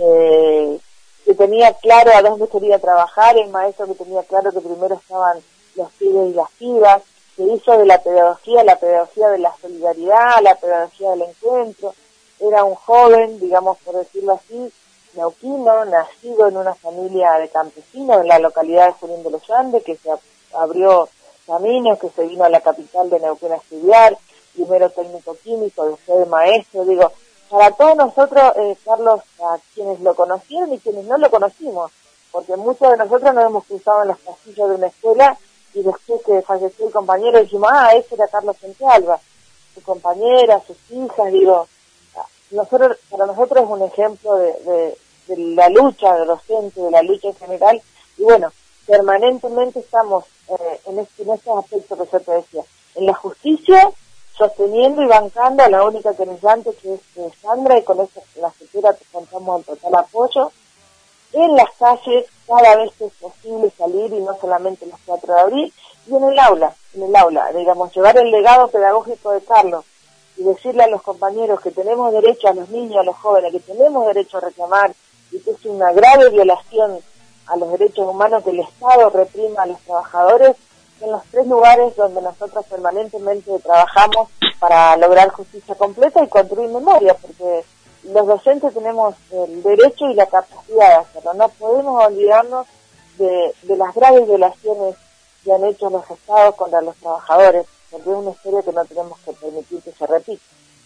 que tenía claro a dónde quería trabajar, el maestro que tenía claro que primero estaban los pibes y las pibas, que hizo de la pedagogía de la solidaridad, la pedagogía del encuentro. Era un joven, digamos por decirlo así, neuquino, nacido en una familia de campesinos en la localidad de Junín de los Andes, que se abrió caminos, que se vino a la capital de Neuquén a estudiar, primero técnico químico, después maestro. Digo, para todos nosotros, Carlos, a quienes lo conocieron y quienes no lo conocimos, porque muchos de nosotros nos hemos cruzado en los pasillos de una escuela y después que falleció el compañero dijimos, ese era Carlos Fuentealba, su compañera, sus hijas. Digo, para nosotros es un ejemplo de la lucha docente, de la lucha en general, y bueno, permanentemente estamos en estos aspectos que yo te decía, en la justicia, sosteniendo y bancando a la única querellante que es Sandra, y con eso la sequera te contamos el total apoyo, en las calles cada vez que es posible salir, y no solamente los 4 de abril, y en el aula, digamos, llevar el legado pedagógico de Carlos, y decirle a los compañeros que tenemos derecho, a los niños, a los jóvenes, que tenemos derecho a reclamar, y que es una grave violación a los derechos humanos que el Estado reprima a los trabajadores, en los 3 lugares donde nosotros permanentemente trabajamos para lograr justicia completa y construir memoria, porque los docentes tenemos el derecho y la capacidad de hacerlo. No podemos olvidarnos de las graves violaciones que han hecho los Estados contra los trabajadores, porque es una historia que no tenemos que permitir que se repita.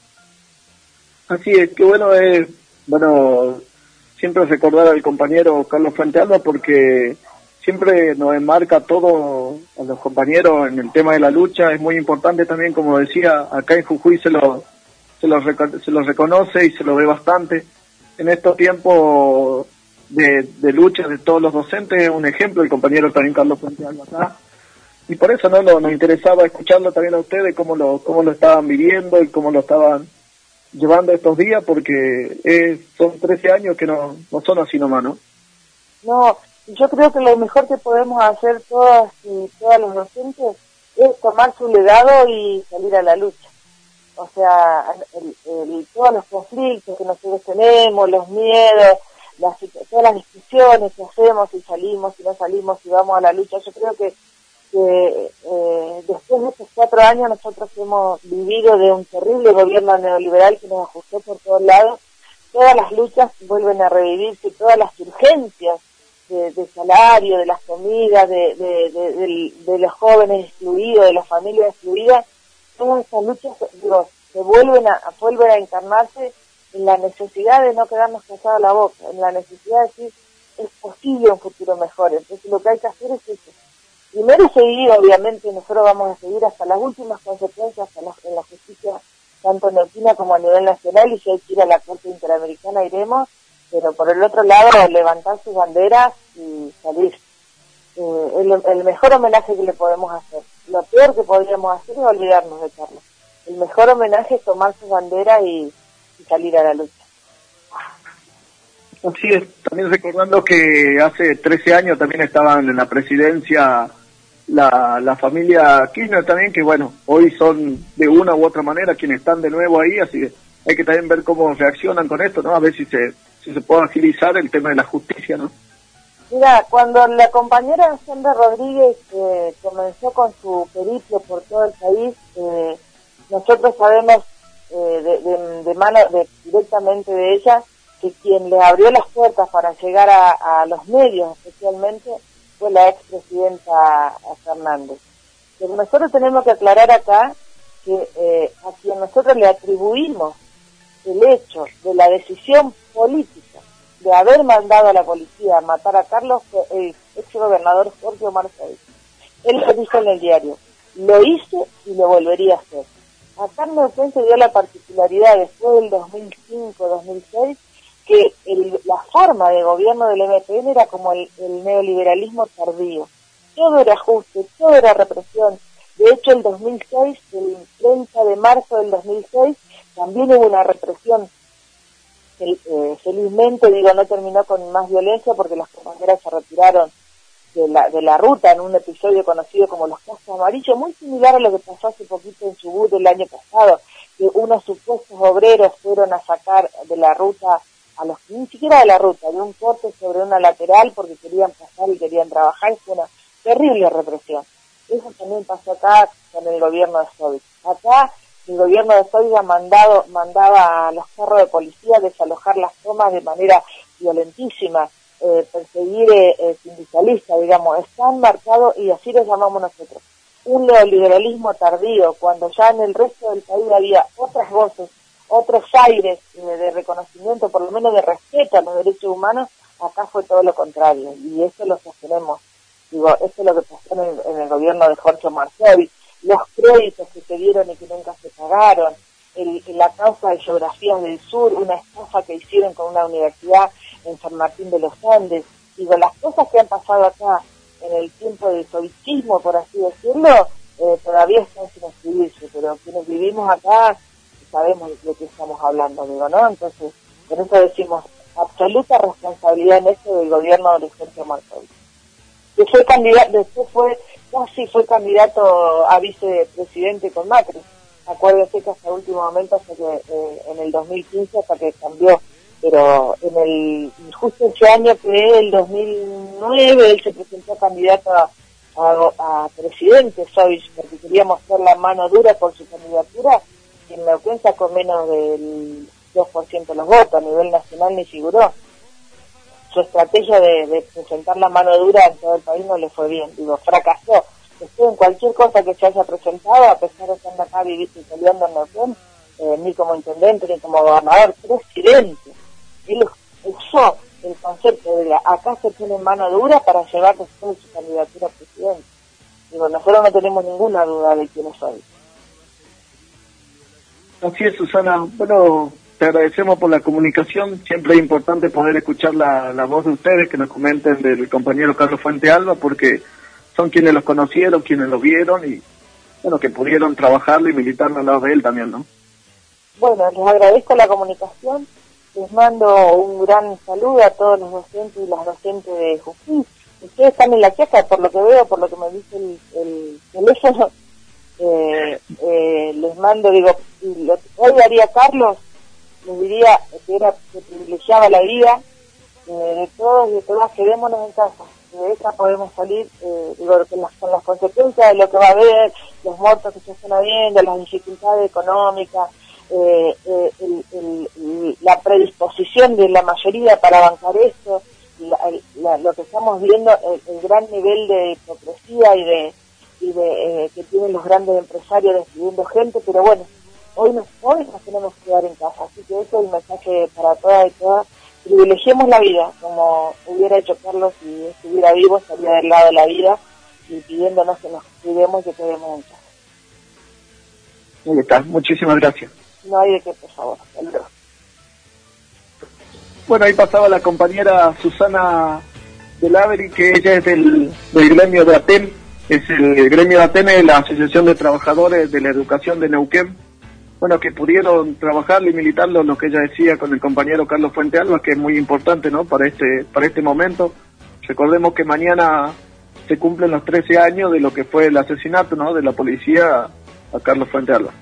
Así es, que bueno siempre recordar al compañero Carlos Fuentealba, porque siempre nos enmarca todo a los compañeros en el tema de la lucha. Es muy importante también, como decía, acá en Jujuy se se lo reconoce y se lo ve bastante. En estos tiempos de lucha de todos los docentes, un ejemplo, el compañero también Carlos Puente Alba acá, y por eso nos interesaba escucharlo también a ustedes, cómo lo estaban viviendo y cómo lo estaban llevando estos días, porque son 13 años que no son así nomás, ¿no? No, yo creo que lo mejor que podemos hacer todas los docentes es tomar su legado y salir a la lucha. O sea, todos los conflictos que nosotros tenemos, los miedos, todas las discusiones que hacemos, si salimos, si no salimos, si vamos a la lucha, yo creo que después de estos 4 años nosotros hemos vivido de un terrible gobierno neoliberal que nos ajustó por todos lados. Todas las luchas vuelven a revivirse, todas las urgencias de salario, de las comidas, de los jóvenes excluidos, de las familias excluidas, todas estas luchas vuelven a encarnarse en la necesidad de no quedarnos callados la boca, en la necesidad de decir es posible un futuro mejor. Entonces lo que hay que hacer es eso. Primero seguir, obviamente, nosotros vamos a seguir hasta las últimas consecuencias en la justicia, tanto neuquina como a nivel nacional, y si hay que ir a la Corte Interamericana iremos, pero por el otro lado levantar sus banderas y salir. El mejor homenaje que le podemos hacer. Lo peor que podríamos hacer es olvidarnos de Carlos. El mejor homenaje es tomar sus banderas y salir a la lucha. Así es, también recordando que hace 13 años también estaban en la presidencia la familia Kirchner también, que bueno, hoy son de una u otra manera quienes están de nuevo ahí, así que hay que también ver cómo reaccionan con esto, ¿no? A ver si se puede agilizar el tema de la justicia, ¿no? Mira, cuando la compañera Sandra Rodríguez comenzó con su periplo por todo el país, nosotros sabemos directamente de ella que quien le abrió las puertas para llegar a los medios especialmente fue la expresidenta Fernández. Pero nosotros tenemos que aclarar acá que a quien nosotros le atribuimos el hecho de la decisión política de haber mandado a la policía a matar a Carlos fue el exgobernador Jorge Omar Sovich. Él lo dijo en el diario, lo hice y lo volvería a hacer. Acá en Neuquén se dio la particularidad después del 2005-2006 que la forma de gobierno del MPN era como el neoliberalismo tardío. Todo era ajuste, todo era represión. De hecho, el 2006, el 30 de marzo del 2006, también hubo una represión. Felizmente, no terminó con más violencia porque las compañeras se retiraron de la ruta en un episodio conocido como los cascos amarillos, muy similar a lo que pasó hace poquito en Chubut el año pasado, que unos supuestos obreros fueron a sacar de la ruta ni siquiera de la ruta, de un corte sobre una lateral porque querían pasar y querían trabajar. Fue una terrible represión. Eso también pasó acá con el gobierno de Sovich. Acá el gobierno de Sovich mandaba a los carros de policía a desalojar las tomas de manera violentísima, perseguir sindicalistas, están marcados, y así los llamamos nosotros, un neoliberalismo tardío, cuando ya en el resto del país había otras voces, otros aires de reconocimiento, por lo menos de respeto a los derechos humanos. Acá fue todo lo contrario, y eso lo sostenemos. Esto es lo que pasó en el gobierno de Jorge Omar Sovich, los créditos que se dieron y que nunca se pagaron, la causa de Geografías del Sur, una estafa que hicieron con una universidad en San Martín de los Andes. Las cosas que han pasado acá en el tiempo del sovichismo, por así decirlo, todavía están sin escribirse, pero quienes vivimos acá sabemos de qué estamos hablando, ¿no? Entonces, por eso decimos, absoluta responsabilidad en esto del gobierno de Jorge Omar Sovich, que fue candidato, después fue candidato a vicepresidente con Macri. Acuérdense que hasta el último momento, hasta que en el 2015, hasta que cambió, pero justo ese año que el 2009 él se presentó candidato a presidente Sovich, porque quería mostrar la mano dura por su candidatura, y en Neuquén sacó menos del 2% de los votos, a nivel nacional ni figuró. Su estrategia de presentar la mano dura en todo el país no le fue bien, fracasó. En cualquier cosa que se haya presentado, a pesar de estar acá viviendo y peleando en Neuquén, ni como intendente, ni como gobernador, presidente. Él usó el concepto de acá se tiene mano dura para llevar después su candidatura a presidente. Nosotros no tenemos ninguna duda de quién es hoy. Así es, Susana. Bueno, te agradecemos por la comunicación. Siempre es importante poder escuchar la voz de ustedes, que nos comenten del compañero Carlos Fuente Alba, porque son quienes los conocieron, quienes lo vieron y, bueno, que pudieron trabajarlo y militarlo al lado de él también, ¿no? Bueno, les agradezco la comunicación. Les mando un gran saludo a todos los docentes y las docentes de Jujuy. Ustedes están en la queja, por lo que veo, por lo que me dice el teléfono. Les mando, digo, lo que hoy haría Carlos, les diría que privilegiaba la vida de todos y de todas. Quedémonos en casa, de esa podemos salir, digo, con las consecuencias de lo que va a haber, los muertos que se están habiendo, las dificultades económicas, la predisposición de la mayoría para bancar esto, lo que estamos viendo, el gran nivel de hipocresía y de que tienen los grandes empresarios despidiendo gente, pero bueno, hoy nos tenemos que quedar en casa, así que ese es el mensaje para todas y todas. Privilegiemos la vida, como hubiera hecho Carlos si estuviera vivo, estaría del lado de la vida y pidiéndonos que nos cuidemos y que quedemos en casa. Ahí está, muchísimas gracias. No hay de qué, por favor. Saludos. Bueno, ahí pasaba la compañera Susana del Averi, que ella es del gremio de ATEN. Es el gremio de ATEN, es la Asociación de Trabajadores de la Educación de Neuquén. Bueno, que pudieron trabajarlo y militarlo, lo que ella decía con el compañero Carlos Fuente Alba, que es muy importante, ¿no? Para este momento. Recordemos que mañana se cumplen los 13 años de lo que fue el asesinato, ¿no? De la policía a Carlos Fuente Alba.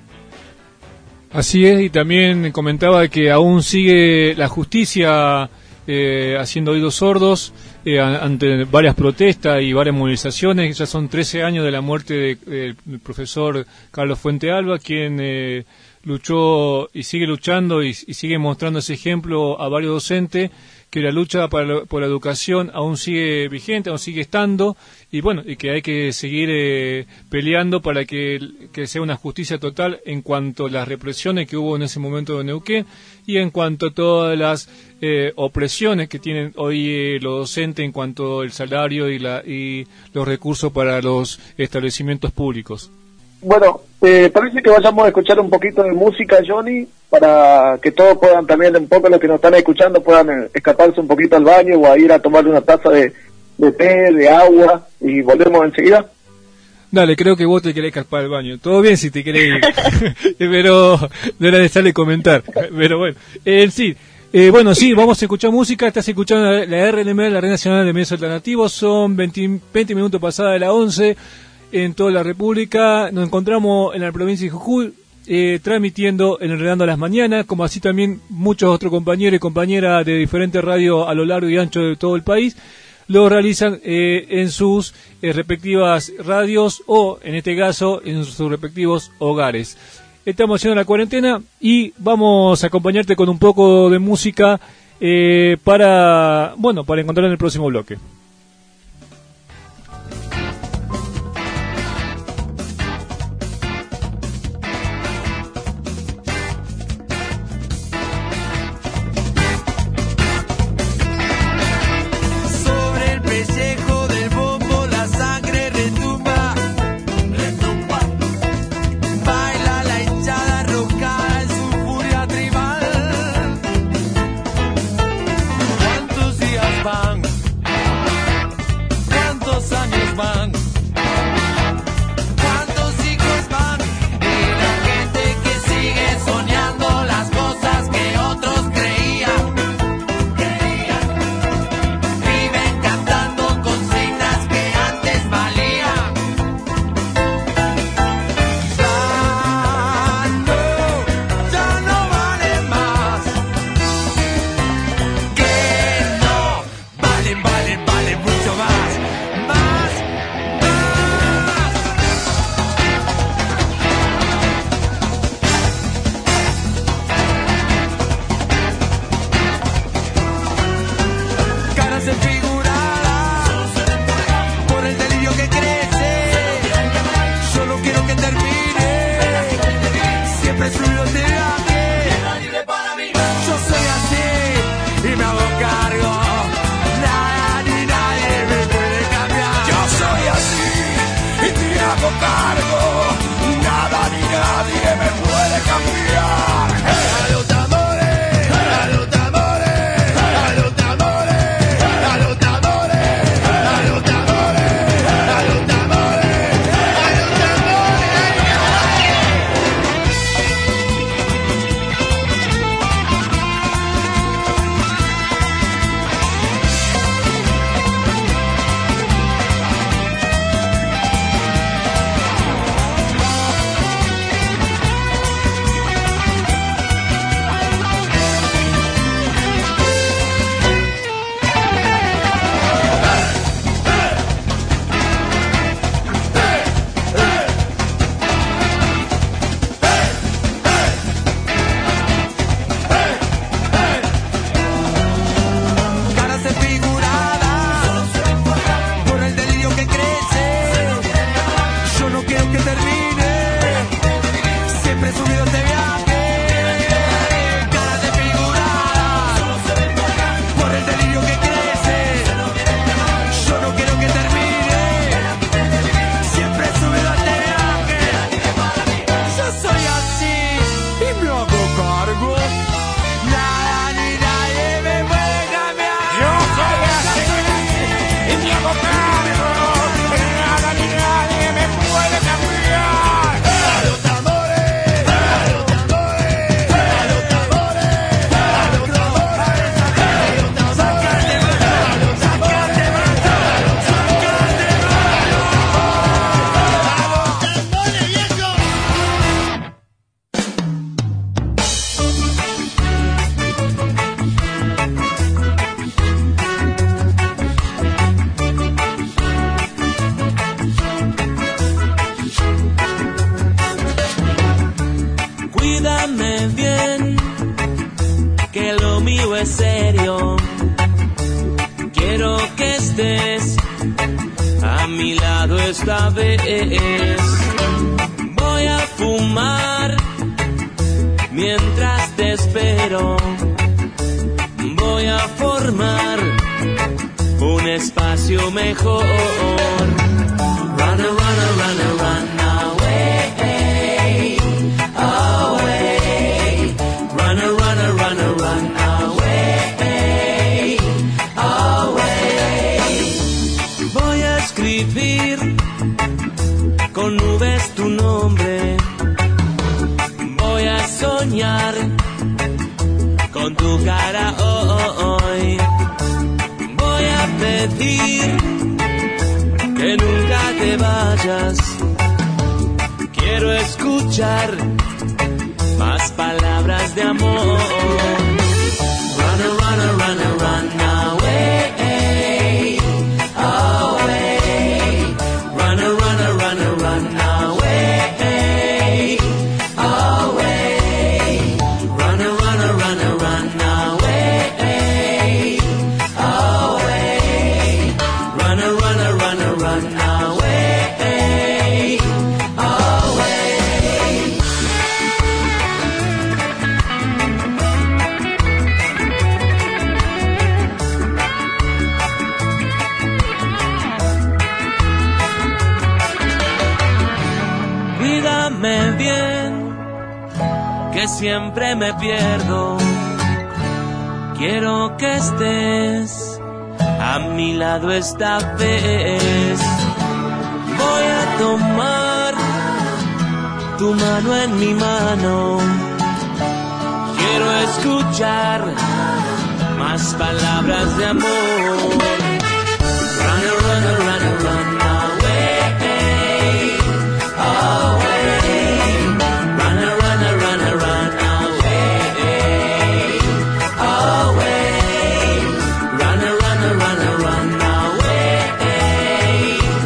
Así es, y también comentaba que aún sigue la justicia haciendo oídos sordos ante varias protestas y varias movilizaciones. Ya son 13 años de la muerte del profesor Carlos Fuente Alba, quien luchó y sigue luchando y sigue mostrando ese ejemplo a varios docentes, que la lucha por la educación aún sigue vigente, aún sigue estando, y bueno, y que hay que seguir peleando para que sea una justicia total en cuanto a las represiones que hubo en ese momento de Neuquén y en cuanto a todas las opresiones que tienen hoy los docentes en cuanto al salario y los recursos para los establecimientos públicos. Bueno, parece que vayamos a escuchar un poquito de música, Johnny, para que todos puedan también, un poco los que nos están escuchando, puedan escaparse un poquito al baño o a ir a tomar una taza de té, de agua, y volvemos enseguida. Dale, creo que vos te querés escapar al baño. Todo bien si te querés ir, pero no era necesario comentar. Pero bueno, sí. Bueno, sí, vamos a escuchar música. Estás escuchando la RNM, la Red Nacional de Medios Alternativos. Son 20 minutos pasada de las 11 en toda la República. Nos encontramos en la provincia de Jujuy, transmitiendo en Enredando las Mañanas, como así también muchos otros compañeros y compañeras de diferentes radios a lo largo y ancho de todo el país. Lo realizan en sus respectivas radios o, en este caso, en sus respectivos hogares. Estamos haciendo la cuarentena y vamos a acompañarte con un poco de música para encontrar en el próximo bloque. ¿Cuántos días van? a mi lado esta vez. Voy a fumar mientras te espero. Voy a formar un espacio mejor. Run, run, run, run away, away. Run, run, run, run away, away. Voy a escribir con nubes tu nombre. Voy a soñar con tu cara hoy. Voy a pedir que nunca te vayas. Quiero escuchar más palabras de amor. Run, run, run, run away, away. Run, run, run, run away, away. Run, run, run, run away, away. Run, run, run, run away, away. Cuídame bien, que siempre me pierdo. Quiero que estés a mi lado esta vez. Voy a tomar tu mano en mi mano. Quiero escuchar más palabras de amor. Run, run, run, run away, away. Run, run, run, run away, away. Run, run, run, run away,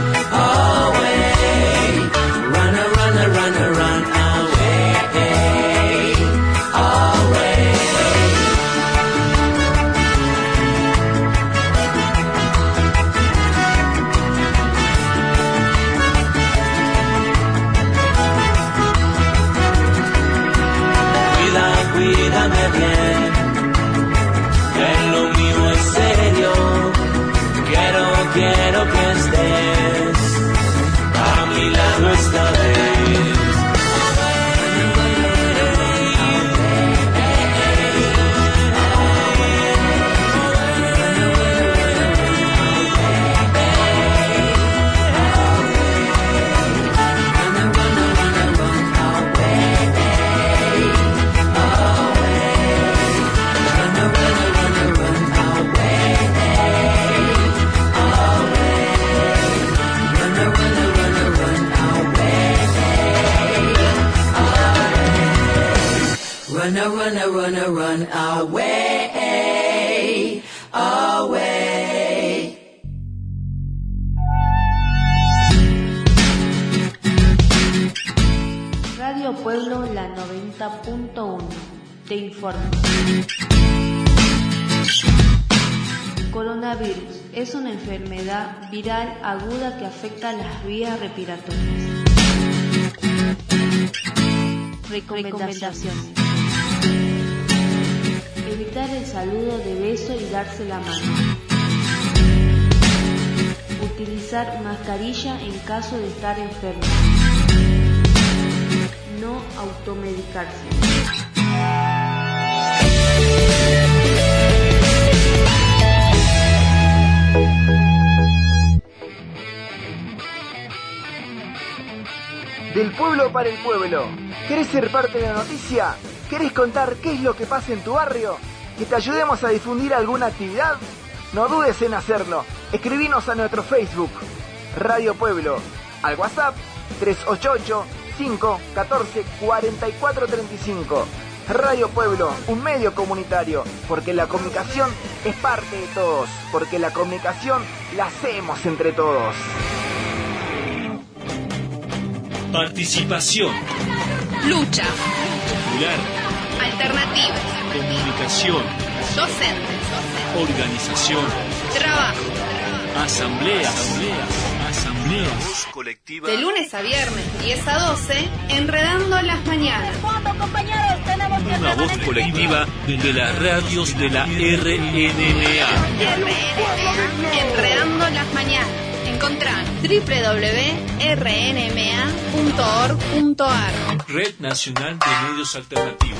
away. Run, run, run, run away, away. Cuídame bien, que lo mío es serio. Quiero que estés a mi lado esta vez. Run, run, run away, away. Radio Pueblo, la 90.1. Te informa. Coronavirus es una enfermedad viral aguda que afecta las vías respiratorias. Recomendaciones. Evitar el saludo de beso y darse la mano. Utilizar mascarilla en caso de estar enfermo. No automedicarse. Del pueblo para el pueblo. ¿Querés ser parte de la noticia? ¿Querés contar qué es lo que pasa en tu barrio? ¿Que te ayudemos a difundir alguna actividad? No dudes en hacerlo. Escribinos a nuestro Facebook, Radio Pueblo, al WhatsApp 388-514-4435. Radio Pueblo, un medio comunitario, porque la comunicación es parte de todos, porque la comunicación la hacemos entre todos. Participación. Lucha. Popular. Alternativa. Comunicación. Docentes. Organización. Trabajo. Asamblea. Voz colectiva. De lunes a viernes, 10 a 12, Enredando las Mañanas. Una voz colectiva de las radios de la RNMA. Enredando las Mañanas. Encontrá www.rnma.org.ar. Red Nacional de Medios Alternativos.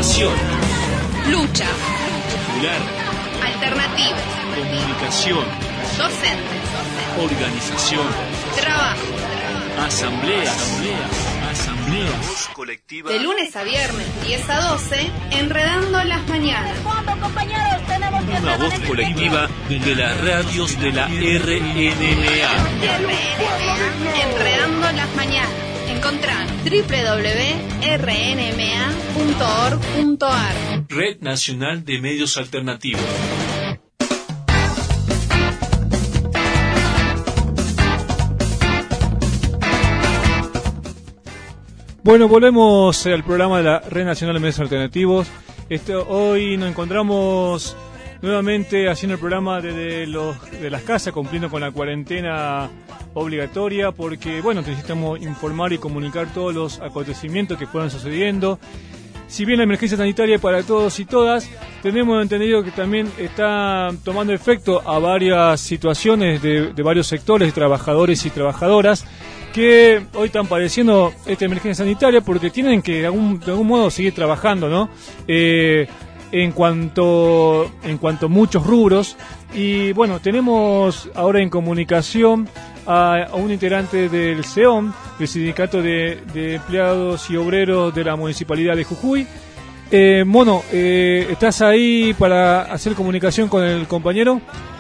Información. Lucha. Popular. Alternativa. Comunicación. Docentes. Organización. Trabajo. Asambleas. Voz colectiva. De lunes a viernes, 10 a 12, Enredando las Mañanas. Una voz colectiva de las radios de la RNMA. Enredando las Mañanas. Encontrá www.rnma.org.ar. Red Nacional de Medios Alternativos. Bueno, volvemos al programa de la Red Nacional de Medios Alternativos. Hoy nos encontramos nuevamente haciendo el programa de las casas, cumpliendo con la cuarentena obligatoria, porque bueno, necesitamos informar y comunicar todos los acontecimientos que fueran sucediendo. Si bien la emergencia sanitaria para todos y todas, tenemos entendido que también está tomando efecto a varias situaciones de varios sectores de trabajadores y trabajadoras que hoy están padeciendo esta emergencia sanitaria porque tienen que de algún modo seguir trabajando, ¿no? En cuanto a muchos rubros. Y bueno, tenemos ahora en comunicación a un integrante del SEOM, del Sindicato de Empleados y Obreros de la Municipalidad de Jujuy. Mono, ¿estás ahí para hacer comunicación con el compañero?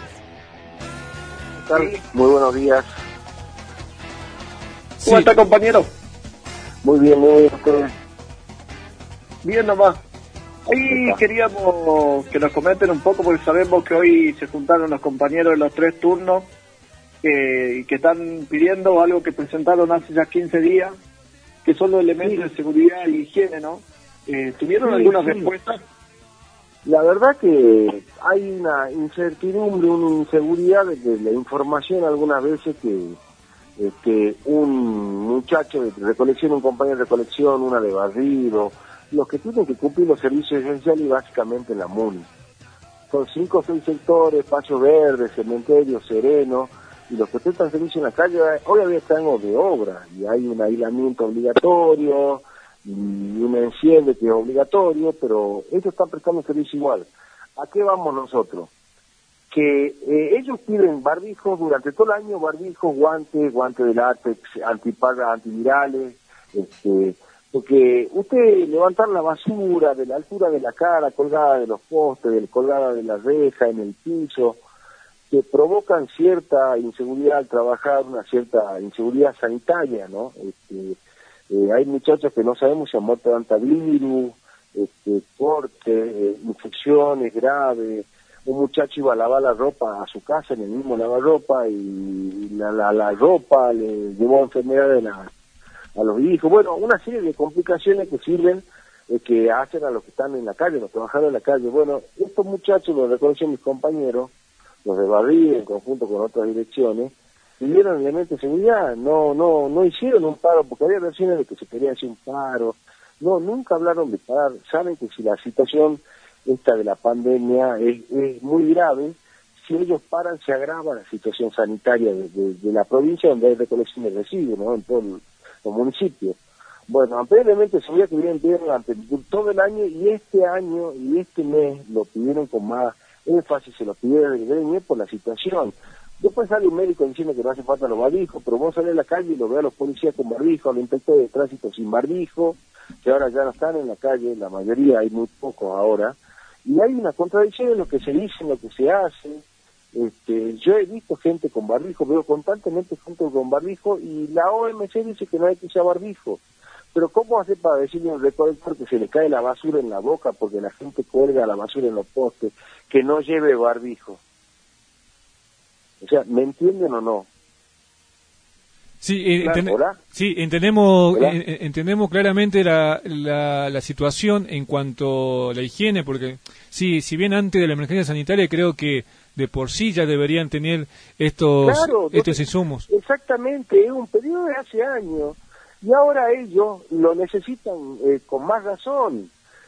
¿Qué tal? Muy buenos días. ¿Cómo está, compañero? Muy bien, ustedes. Bien nomás. Ahí queríamos que nos comenten un poco, porque sabemos que hoy se juntaron los compañeros de los 3 turnos y que están pidiendo algo que presentaron hace ya 15 días, que son los elementos de seguridad y higiene, ¿no? ¿Tuvieron algunas respuestas? La verdad que hay una incertidumbre, una inseguridad de que la información algunas veces que un muchacho de recolección, un compañero de recolección, una de barrido, los que tienen que cumplir los servicios esenciales básicamente en la MUNI. Son 5 o 6 sectores: Paso Verde, Cementerio, Sereno, y los que prestan servicio en la calle, obviamente están de obra, y hay un aislamiento obligatorio, y un enciende que es obligatorio, pero ellos están prestando servicio igual. ¿A qué vamos nosotros? Que ellos piden barbijos durante todo el año, barbijos, guantes de látex, antivirales, porque usted levantar la basura de la altura de la cara, colgada de los postes, colgada de la reja, en el piso, que provocan cierta inseguridad al trabajar, una cierta inseguridad sanitaria, ¿no? Hay muchachos que no sabemos si han muerto de antivirus, cortes, infecciones graves. Un muchacho iba a lavar la ropa a su casa en el mismo lavarropa y la ropa le llevó enfermedades a los hijos. Bueno, una serie de complicaciones que sirven, que hacen a los que están en la calle, los trabajadores en la calle. Bueno, estos muchachos, los reconocen mis compañeros, los de Barrí, en conjunto con otras direcciones, pidieron elementos de seguridad. No hicieron un paro, porque había versiones de que se quería hacer un paro. No, nunca hablaron de parar. Saben que si la situación esta de la pandemia es muy grave, si ellos paran se agrava la situación sanitaria de la provincia, donde hay recolección de residuos, ¿no? En todos los municipios. Bueno, ampliamente se veía que vienen pidiendo durante todo el año, y este año y este mes lo pidieron con más énfasis, se lo pidieron desde el mes por la situación. Después sale un médico diciendo que no hace falta los barbijos, pero vos salís a la calle y lo ve a los policías con barbijo, a los inspectores de tránsito sin barbijo, que ahora ya no están en la calle, la mayoría, hay muy pocos ahora. Y hay una contradicción en lo que se dice, en lo que se hace. Yo he visto gente con barbijo, veo constantemente gente con barbijo, y la OMC dice que no hay que usar barbijo. Pero ¿cómo hace para decirle a un recolector que se le cae la basura en la boca porque la gente cuelga la basura en los postes, que no lleve barbijo? O sea, ¿me entienden o no? Sí, entendemos claramente la situación en cuanto a la higiene, porque sí, si bien antes de la emergencia sanitaria creo que de por sí ya deberían tener estos insumos. Exactamente, es un periodo de hace años, y ahora ellos lo necesitan con más razón.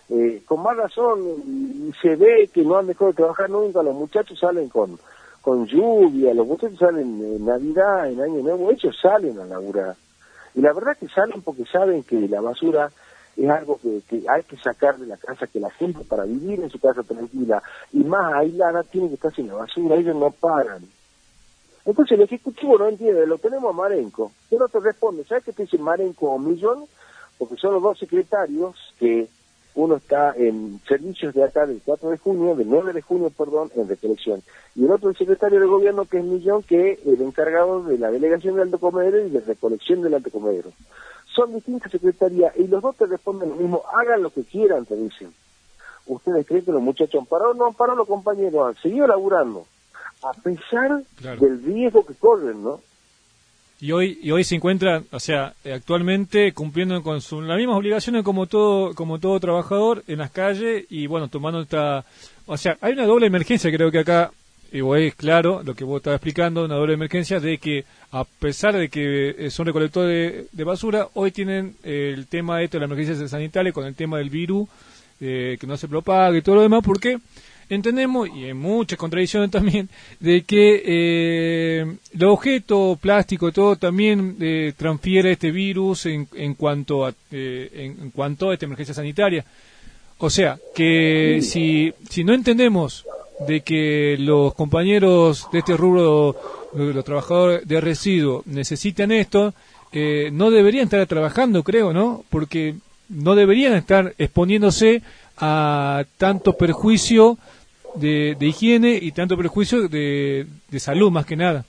Y se ve que no han dejado de trabajar nunca. Los muchachos salen con lluvia, los muchachos salen en Navidad, en Año Nuevo, ellos salen a laburar. Y la verdad que salen porque saben que la basura es algo que hay que sacar de la casa, que la gente para vivir en su casa tranquila y más aislada tiene que estar sin la basura, ellos no paran. Entonces el Ejecutivo no entiende, lo tenemos a Marenco, que no te responde, ¿sabes qué te dice Marenco o Millón? Porque son los dos secretarios que uno está en servicios de acá del 4 de junio, del 9 de junio, perdón, en recolección. Y el otro el secretario de gobierno que es Millón, que es el encargado de la delegación del Alto Comedero y de recolección del Alto Comedero. Son distintas secretarías y los dos te responden lo mismo, hagan lo que quieran, te dicen. ¿Ustedes creen que los muchachos han parado? No han parado los compañeros, han seguido laburando, a pesar del riesgo que corren, ¿no? Y hoy se encuentra, o sea, actualmente cumpliendo con las mismas obligaciones como todo trabajador en las calles y bueno, tomando esta, o sea, hay una doble emergencia, creo que acá es claro lo que vos estabas explicando, una doble emergencia de que a pesar de que son recolectores de basura, hoy tienen el tema de la emergencia sanitaria con el tema del virus, que no se propague y todo lo demás, porque entendemos, y hay muchas contradicciones también, de que los objetos plásticos, todo también transfiere este virus en cuanto a esta emergencia sanitaria. O sea, que si no entendemos de que los compañeros de este rubro, los trabajadores de residuos, necesitan esto, no deberían estar trabajando, creo, ¿no? Porque no deberían estar exponiéndose a tanto perjuicio de higiene y tanto perjuicio de salud, más que nada.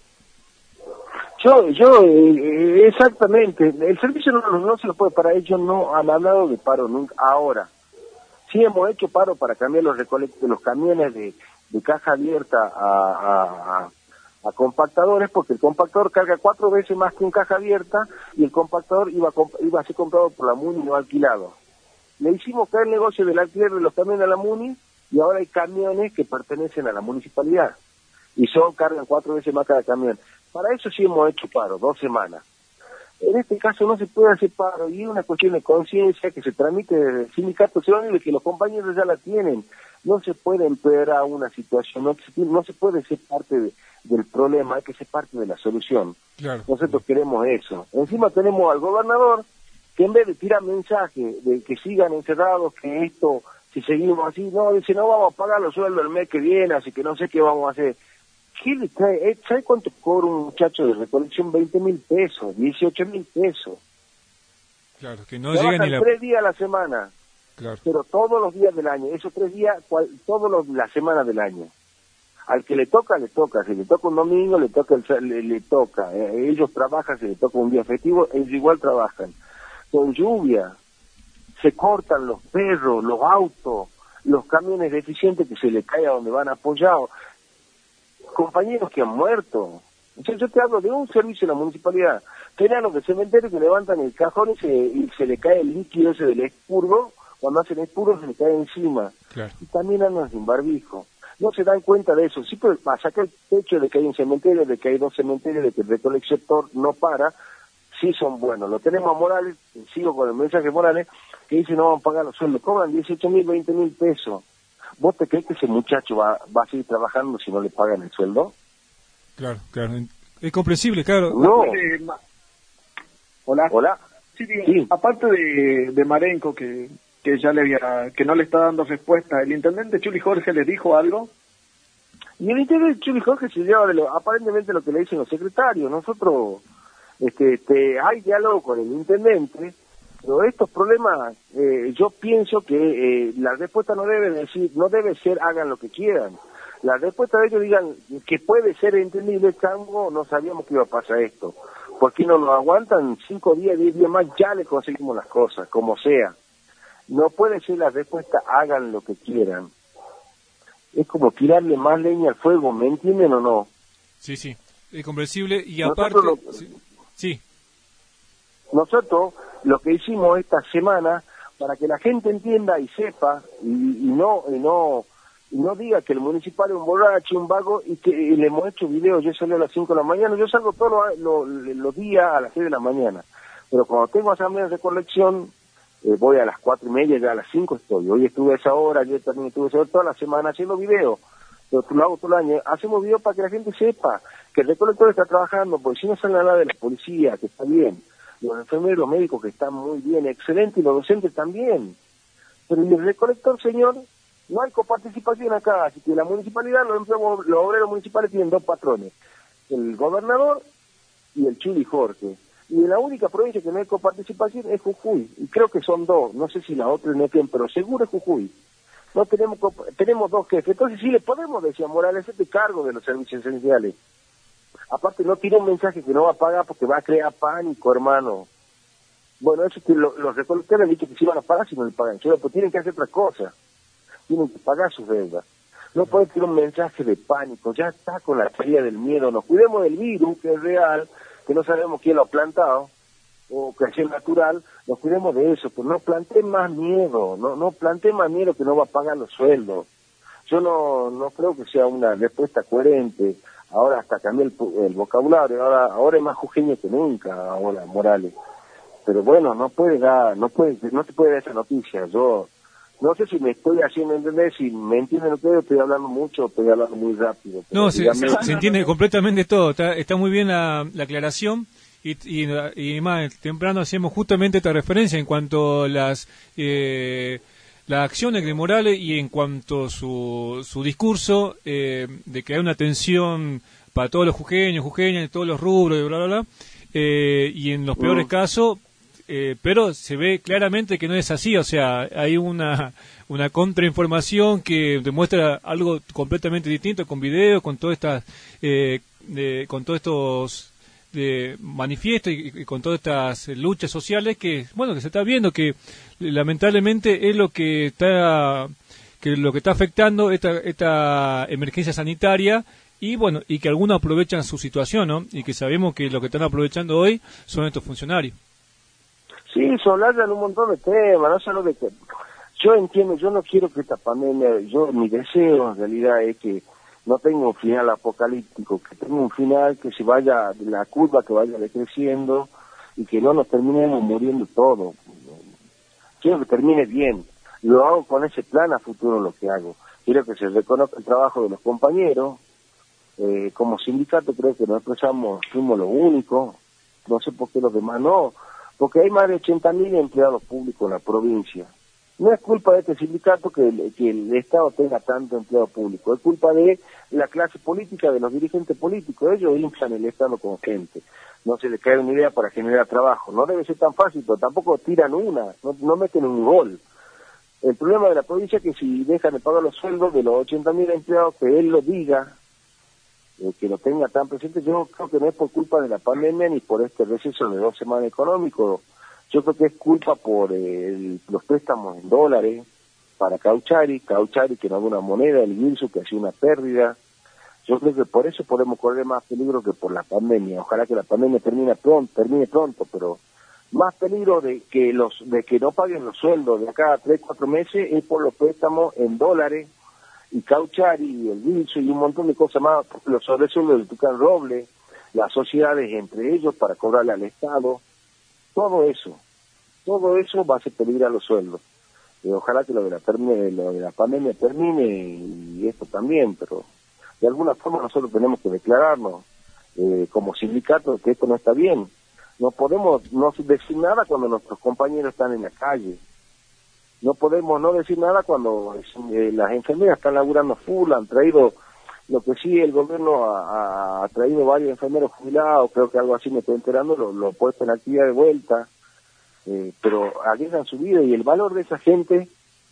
Exactamente, el servicio no se lo puede, para ellos no han hablado de paro nunca. Ahora, sí hemos hecho paro para cambiar los camiones de caja abierta a compactadores, porque el compactador carga 4 veces más que un caja abierta y el compactador iba a ser comprado por la MUNI, no alquilado. Le hicimos caer el negocio del alquiler de los camiones a la MUNI y ahora hay camiones que pertenecen a la municipalidad y cargan 4 veces más cada camión. Para eso sí hemos hecho paro, 2 semanas. En este caso no se puede hacer paro y es una cuestión de conciencia que se transmite desde el sindicato y que los compañeros ya la tienen. No se puede empeorar una situación, no se puede ser parte del problema, hay que ser parte de la solución. Claro. Nosotros queremos eso. Encima tenemos al gobernador que en vez de tirar mensajes de que sigan encerrados, que esto, si seguimos así, no, dice, no vamos a pagar los sueldos el mes que viene, así que no sé qué vamos a hacer. ¿Qué le trae? ¿Sabe cuánto cobra un muchacho de recolección? 20.000 pesos, 18.000 pesos. Claro, que no llega ni 3 días a la semana. Claro. Pero todos los días del año, esos 3 días, la semana del año. Al que le toca, si le toca un domingo, le toca. Ellos trabajan, si le toca un día festivo, ellos igual trabajan. Con lluvia, se cortan los perros, los autos, los camiones deficientes que se les cae a donde van apoyados. Compañeros que han muerto. Yo te hablo de un servicio de la municipalidad. Tenían los de cementerio que levantan el cajón y se le cae el líquido ese del expurgo. Cuando hacen expurgo se le cae encima. Claro. Y también andan sin barbijo. No se dan cuenta de eso. Sí, pero para sacar el hecho de que hay un cementerio, de que hay 2 cementerios, de que el recolector no para, sí son buenos. Lo tenemos a Morales, sigo con el mensaje de Morales, que dice no van a pagar los sueldos. Cobran 18.000, 20.000 pesos. ¿Vos te crees que ese muchacho va a seguir trabajando si no le pagan el sueldo? Claro. Es comprensible, claro. No. Hola. Sí. Aparte de Marenco, que ya que no le está dando respuesta, ¿el intendente Chuli Jorge le dijo algo? Y el intendente Chuli Jorge se lleva aparentemente lo que le dicen los secretarios. Nosotros, hay diálogo con el intendente, pero estos problemas, yo pienso que la respuesta no debe ser hagan lo que quieran. La respuesta de ellos digan que puede ser entendible, Chango, no sabíamos que iba a pasar esto. ¿Por qué no nos aguantan 5 días, 10 días más? Ya le conseguimos las cosas, como sea. No puede ser la respuesta hagan lo que quieran. Es como tirarle más leña al fuego, ¿me entienden o no? Sí, es comprensible y aparte... Sí. Nosotros lo que hicimos esta semana, para que la gente entienda y sepa, y no diga que el municipal es un borracho, un vago, y que le hemos hecho videos. Yo salí a las 5 de la mañana, yo salgo todos los días a las 6 de la mañana, pero cuando tengo asambleas de recolección, voy a las 4:30, ya a las 5 estoy. Hoy estuve a esa hora, yo también estuve a esa hora, toda la semana haciendo videos, pero lo hago todo el año. Hacemos videos para que la gente sepa que el recolector está trabajando, porque si no sale nada de la policía, que está bien. los enfermeros, los médicos que están muy bien, excelente, y los docentes también. Pero en el recolector, señor, no hay coparticipación acá, así que la municipalidad, los obreros municipales tienen dos patrones, el gobernador y el Chuli Jorge. Y en la única provincia que no hay coparticipación es Jujuy, y creo que son dos, no sé si la otra es Neuquén, pero seguro es Jujuy. No tenemos dos jefes, entonces sí le podemos decir a Morales, este cargo de los servicios esenciales. Aparte no tiene un mensaje que no va a pagar porque va a crear pánico, hermano. Bueno, eso que los recolectores han dicho que sí van a pagar si no le pagan, pero tienen que hacer otra cosa, tienen que pagar sus deudas. No puede tener un mensaje de pánico, ya está con la teoría del miedo, nos cuidemos del virus que es real, que no sabemos quién lo ha plantado, o que es natural, nos cuidemos de eso, pero no planteen más miedo, no planteen más miedo que no va a pagar los sueldos. Yo no creo que sea una respuesta coherente. Ahora hasta cambié el vocabulario, ahora es más jujeño que nunca, ahora Morales. Pero bueno, no te puede dar esa noticia. Yo no sé si me estoy haciendo entender, si me entienden ustedes, estoy hablando mucho, estoy hablando muy rápido. No, se entiende completamente todo, está muy bien la aclaración. Y más temprano hacíamos justamente esta referencia en cuanto a las acciones de Morales y en cuanto a su discurso de que hay una atención para todos los jujeños, de todos los rubros, y bla, bla, bla, y en los peores casos, pero se ve claramente que no es así, o sea, hay una contrainformación que demuestra algo completamente distinto, con videos, con todas estas, con todos estos manifiestos y con todas estas luchas sociales que se está viendo que lamentablemente es lo que está afectando esta emergencia sanitaria y que algunos aprovechan su situación, ¿no? Y que sabemos que lo que están aprovechando hoy son estos funcionarios. Sí, solayan un montón de temas, no solo de que yo entiendo, yo no quiero que esta pandemia, mi deseo en realidad es que no tenga un final apocalíptico, que tenga un final que se vaya, la curva que vaya decreciendo y que no nos terminemos muriendo todos. Quiero que termine bien, lo hago con ese plan a futuro lo que hago. Quiero que se reconozca el trabajo de los compañeros, como sindicato creo que nosotros fuimos los únicos, no sé por qué los demás no, porque hay más de 80.000 empleados públicos en la provincia. No es culpa de este sindicato que el Estado tenga tanto empleado público, es culpa de la clase política, de los dirigentes políticos. Ellos inflan el Estado con gente, no se les cae una idea para generar trabajo. No debe ser tan fácil, pero tampoco tiran no meten un gol. El problema de la provincia es que si dejan de pagar los sueldos de los 80.000 empleados, que él lo diga, que lo tenga tan presente, yo creo que no es por culpa de la pandemia ni por este receso de 2 semanas económico. Yo creo que es culpa por los préstamos en dólares para Cauchari que no da una moneda, el Guilso que hacía una pérdida. Yo creo que por eso podemos correr más peligro que por la pandemia. Ojalá que la pandemia termine pronto, pero más peligro de que no paguen los sueldos de acá a 3-4 meses es por los préstamos en dólares y Cauchari, el Guilso y un montón de cosas más, los sobresueldos del Tucán Roble, las sociedades entre ellos para cobrarle al Estado. Todo eso va a hacer peligrar los sueldos. Ojalá que lo de la pandemia termine y esto también, pero de alguna forma nosotros tenemos que declararnos como sindicato que esto no está bien. No podemos no decir nada cuando nuestros compañeros están en la calle. No podemos no decir nada cuando las enfermeras están laburando full, han traído, lo que sí el gobierno ha traído varios enfermeros jubilados, creo que algo así me estoy enterando, lo puesto en actividad de vuelta, pero arriesgan su vida y el valor de esa gente,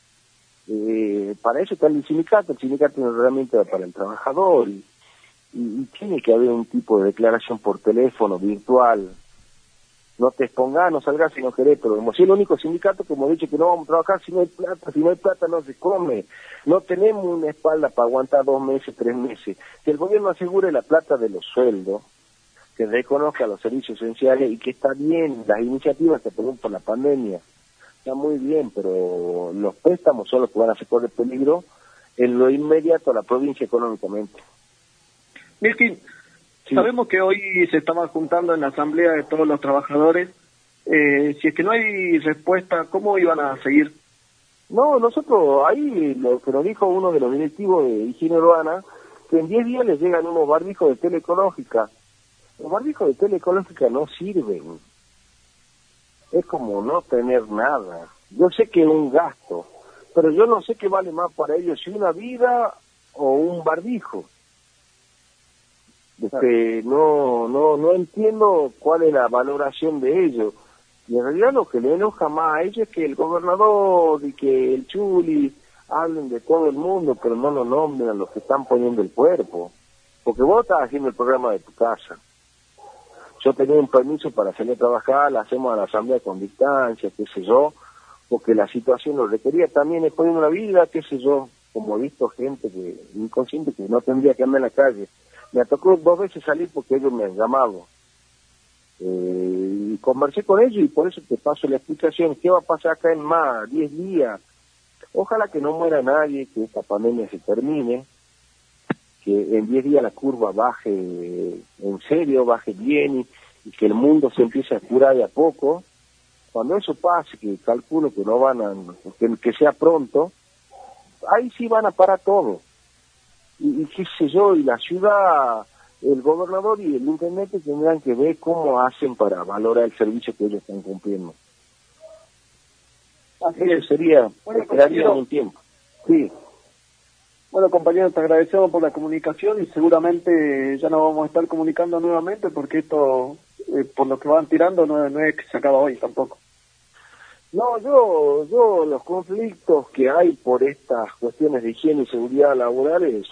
para eso está el sindicato es una herramienta para el trabajador y tiene que haber un tipo de declaración por teléfono, virtual. No te expongas, no salgas si no querés, pero como si es el único sindicato que hemos dicho que no vamos a trabajar si no hay plata no se come. No tenemos una espalda para aguantar 2 meses, 3 meses. Que el gobierno asegure la plata de los sueldos, que reconozca los servicios esenciales y que está bien, las iniciativas que tenemos por la pandemia, está muy bien, pero los préstamos son los que van a hacer correr peligro en lo inmediato a la provincia económicamente. Milkin, sí. Sabemos que hoy se estaban juntando en la asamblea de todos los trabajadores. Si es que no hay respuesta, ¿cómo iban a seguir? No, nosotros, ahí lo que nos dijo uno de los directivos de higiene urbana, que en 10 días les llegan unos barbijos de tela ecológica. Los barbijos de tela ecológica no sirven. es como no tener nada. Yo sé que es un gasto, pero yo no sé qué vale más para ellos, si una vida o un barbijo. No entiendo cuál es la valoración de ellos. Y en realidad lo que le enoja más a ellos es que el gobernador y que el Chuli hablen de todo el mundo, pero no lo nombren a los que están poniendo el cuerpo. Porque vos estás haciendo el programa de tu casa. Yo tenía un permiso para salir a trabajar, la hacemos a la asamblea con distancia, qué sé yo, porque la situación lo requería. También es poniendo una vida, qué sé yo, como he visto gente que inconsciente que no tendría que andar en la calle. Me tocó 2 veces salir porque ellos me han llamado. Y conversé con ellos y por eso te paso la explicación. ¿Qué va a pasar acá en más 10 días? Ojalá que no muera nadie, que esta pandemia se termine, que en 10 días la curva baje en serio, baje bien y que el mundo se empiece a curar de a poco. Cuando eso pase, que calculo que no van a, que sea pronto, ahí sí van a parar todo. Y qué sé yo, y la ciudad, el gobernador y el intendente tendrán que ver cómo hacen para valorar el servicio que ellos están cumpliendo. Así es, sería, esperaría un tiempo. Sí. Bueno, compañeros, te agradecemos por la comunicación y seguramente ya nos vamos a estar comunicando nuevamente porque esto, por lo que van tirando, no es que se acaba hoy tampoco. No, yo los conflictos que hay por estas cuestiones de higiene y seguridad laborales,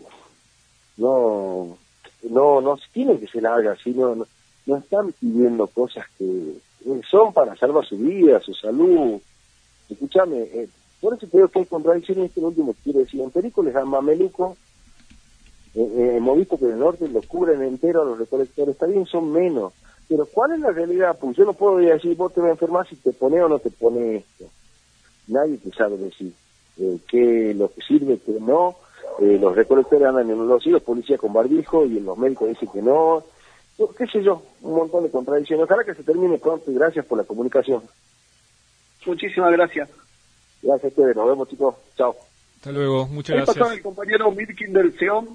no tiene que se la haga así, no están pidiendo cosas que son para salvar su vida, su salud. Escúchame, por eso te digo que hay contradicciones. Este último que quiero decir, en Perico les dan mameluco, hemos visto que en el norte los cubren entero a los recolectores, está bien, son menos, pero ¿cuál es la realidad? Pues yo no puedo decir, vos te vas a enfermar si te pone o no te pone esto. Nadie te sabe decir qué lo que sirve, que no. Los recolectores andan en los hilos, policías con barbijo, y los médicos dicen que no. Qué sé yo, un montón de contradicciones. Ojalá que se termine pronto y gracias por la comunicación. Muchísimas gracias. Gracias a ustedes, nos vemos, chicos. Chao. Hasta luego, muchas gracias. Pasó el compañero Mirkin del SEOM,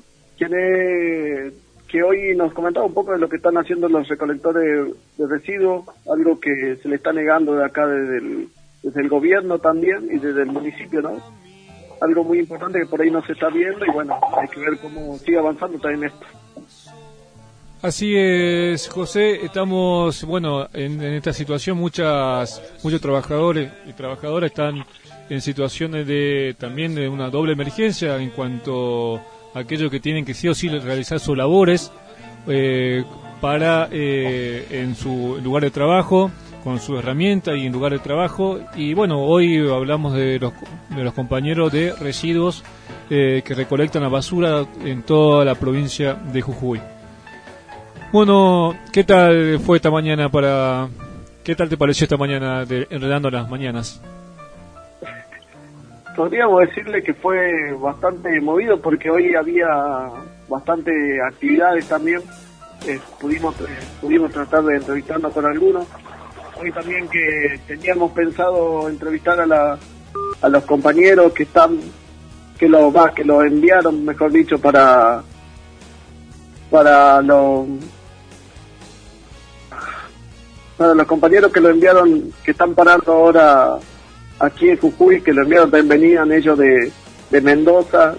que hoy nos comentaba un poco de lo que están haciendo los recolectores de residuos, algo que se le está negando de acá desde el gobierno también y desde el municipio, ¿no? Algo muy importante que por ahí no se está viendo y bueno, hay que ver cómo sigue avanzando también esto. Así es, José, estamos, en esta situación muchos trabajadores y trabajadoras están en situaciones también de una doble emergencia en cuanto a aquellos que tienen que sí o sí realizar sus labores para en su lugar de trabajo, con su herramienta y en lugar de trabajo. Y bueno, hoy hablamos de los compañeros de residuos que recolectan la basura en toda la provincia de Jujuy. Bueno, ¿qué tal fue esta mañana qué tal te pareció esta mañana de Enredando las Mañanas? Podríamos decirle que fue bastante movido porque hoy había bastante actividades también. Pudimos tratar de entrevistarnos con algunos. Hoy también que teníamos pensado entrevistar a los compañeros que los enviaron, mejor dicho, para los compañeros que lo enviaron, que están parando ahora aquí en Jujuy, que lo enviaron, también venían ellos de Mendoza,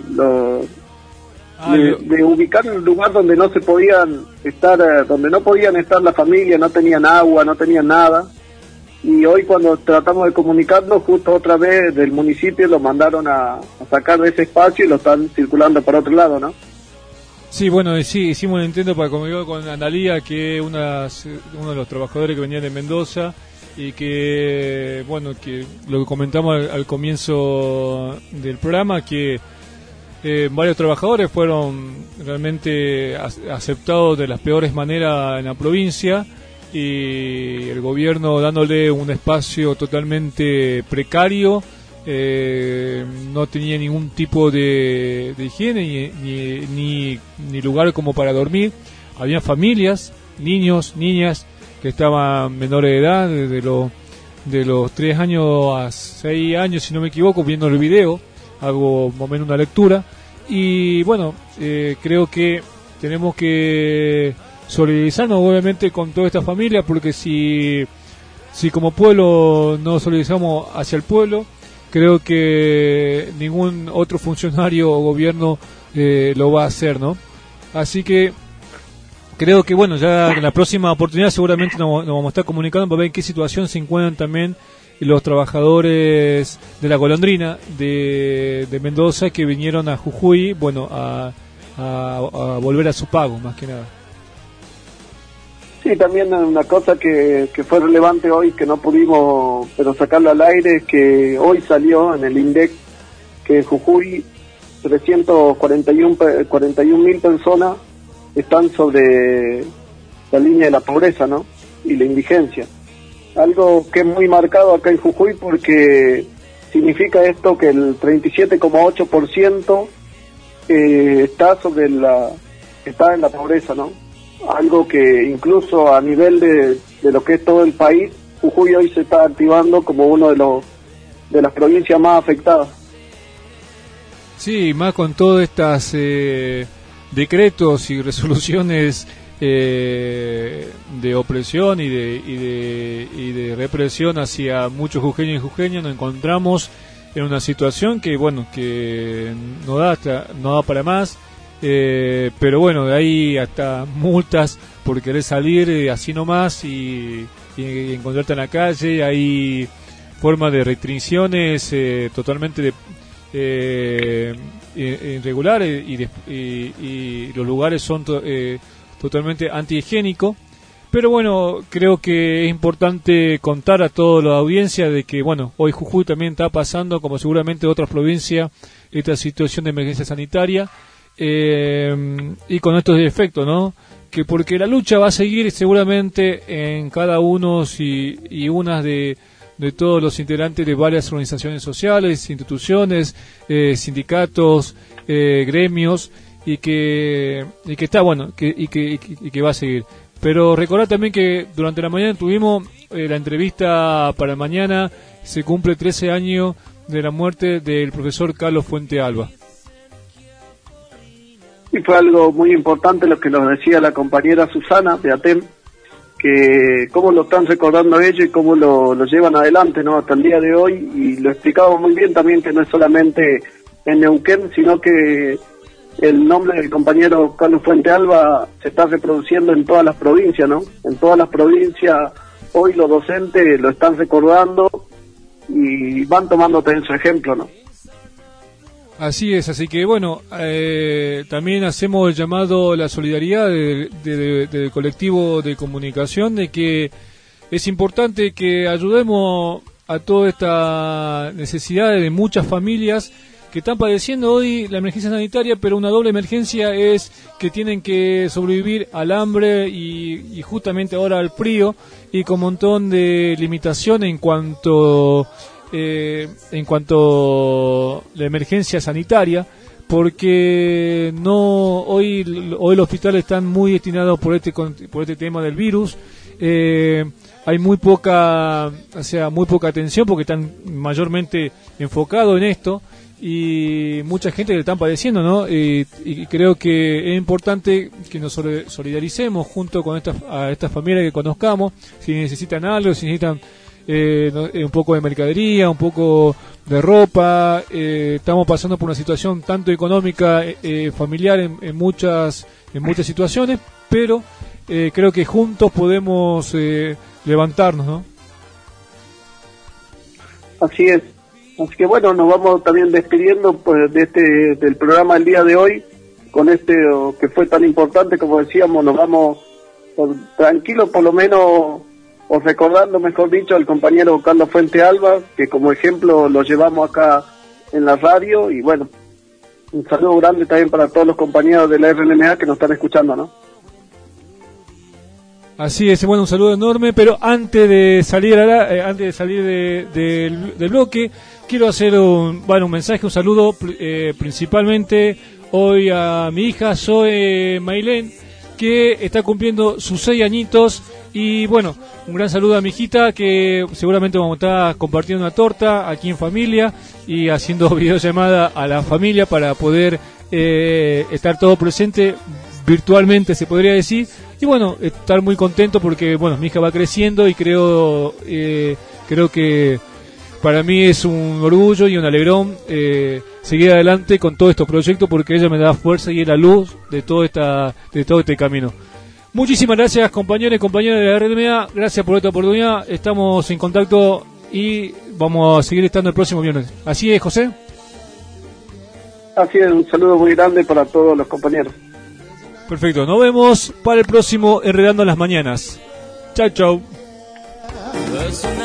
de ubicar un lugar donde no se podían estar, donde no podían estar la familia, no tenían agua, no tenían nada. Y hoy cuando tratamos de comunicarlo, justo otra vez del municipio lo mandaron a sacar de ese espacio y lo están circulando para otro lado, ¿no? Sí, sí, hicimos un intento para conmigo con Analía, que es uno de los trabajadores que venían de Mendoza y que lo que comentamos al comienzo del programa, que varios trabajadores fueron realmente aceptados de las peores maneras en la provincia y el gobierno dándole un espacio totalmente precario. No tenía ningún tipo de higiene ni lugar como para dormir. Había familias, niños, niñas que estaban menores de edad, de los 3 años a 6 años, si no me equivoco, viendo el video, hago más o menos una lectura. Y creo que tenemos que solidarizarnos obviamente con toda esta familia, porque si si como pueblo no solidarizamos hacia el pueblo, creo que ningún otro funcionario o gobierno lo va a hacer, ¿no? Así que creo que, bueno, ya en la próxima oportunidad seguramente nos vamos a estar comunicando para ver en qué situación se encuentran también los trabajadores de la golondrina de Mendoza que vinieron a Jujuy, bueno, a volver a su pago, más que nada. Sí, también una cosa que fue relevante hoy, que no pudimos pero sacarlo al aire, es que hoy salió en el INDEC que en Jujuy 341.000 personas están sobre la línea de la pobreza, ¿no? Y la indigencia. Algo que es muy marcado acá en Jujuy, porque significa esto que el 37,8% está en la pobreza, ¿no? Algo que incluso a nivel de lo que es todo el país, Jujuy hoy se está activando como uno de las provincias más afectadas. Sí, más con todos estos decretos y resoluciones de opresión y de represión hacia muchos jujeños y jujeñas, nos encontramos en una situación que, bueno, que no da para más. Pero bueno, de ahí hasta multas por querer salir así nomás y encontrarte en la calle. Hay formas de restricciones totalmente irregulares y los lugares son totalmente antihigiénicos. Pero bueno, creo que es importante contar a toda la audiencia de que, bueno, hoy Jujuy también está pasando, como seguramente otras provincias, esta situación de emergencia sanitaria. Y con estos efectos, ¿no? Que porque la lucha va a seguir seguramente en cada uno y unas de todos los integrantes de varias organizaciones sociales, instituciones, sindicatos, gremios, y que está bueno, y que va a seguir. Pero recordar también que durante la mañana tuvimos la entrevista para mañana, se cumple 13 años de la muerte del profesor Carlos Fuente Alba. Y fue algo muy importante lo que nos decía la compañera Susana de ATEM, que cómo lo están recordando ellos y cómo lo llevan adelante, ¿no? Hasta el día de hoy, y lo explicaba muy bien también, que no es solamente en Neuquén, sino que el nombre del compañero Carlos Fuente Alba se está reproduciendo en todas las provincias, ¿no? En todas las provincias hoy los docentes lo están recordando y van tomando también su ejemplo, ¿no? Así es, así que bueno, también hacemos el llamado a la solidaridad del colectivo de comunicación, de que es importante que ayudemos a toda esta necesidad de muchas familias que están padeciendo hoy la emergencia sanitaria, pero una doble emergencia es que tienen que sobrevivir al hambre y justamente ahora al frío, y con un montón de limitaciones en cuanto a la emergencia sanitaria, porque hoy los hospitales están muy destinados por este tema del virus. Hay muy poca atención porque están mayormente enfocados en esto, y mucha gente que están padeciendo, ¿no? Y creo que es importante que nos solidaricemos junto con estas familias que conozcamos, si necesitan algo, si necesitan un poco de mercadería, un poco de ropa. Estamos pasando por una situación tanto económica, familiar en muchas situaciones, pero creo que juntos podemos levantarnos, ¿no? Así es. Así que bueno, nos vamos también despidiendo pues, del programa del día de hoy, con que fue tan importante, como decíamos. Nos vamos tranquilos, por lo menos, o recordando, mejor dicho, al compañero Carlos Fuente Alba, que como ejemplo lo llevamos acá en la radio. Y bueno, un saludo grande también para todos los compañeros de la RLMA que nos están escuchando, ¿no? Así es, bueno, un saludo enorme, pero antes de salir del bloque, quiero hacer un mensaje, un saludo principalmente hoy a mi hija Zoe Mailén, que está cumpliendo sus 6 añitos, y bueno, un gran saludo a mi hijita, que seguramente vamos a estar compartiendo una torta aquí en familia y haciendo videollamada a la familia para poder estar todo presente virtualmente, se podría decir. Y bueno, estar muy contento porque, bueno, mi hija va creciendo y creo que para mí es un orgullo y un alegrón seguir adelante con todos estos proyectos, porque ella me da fuerza y es la luz de todo este camino. Muchísimas gracias, compañeros y compañeras de la RMA, gracias por esta oportunidad, estamos en contacto y vamos a seguir estando el próximo viernes. ¿Así es, José? Así es, un saludo muy grande para todos los compañeros. Perfecto, nos vemos para el próximo Enredando las Mañanas. Chau, chau.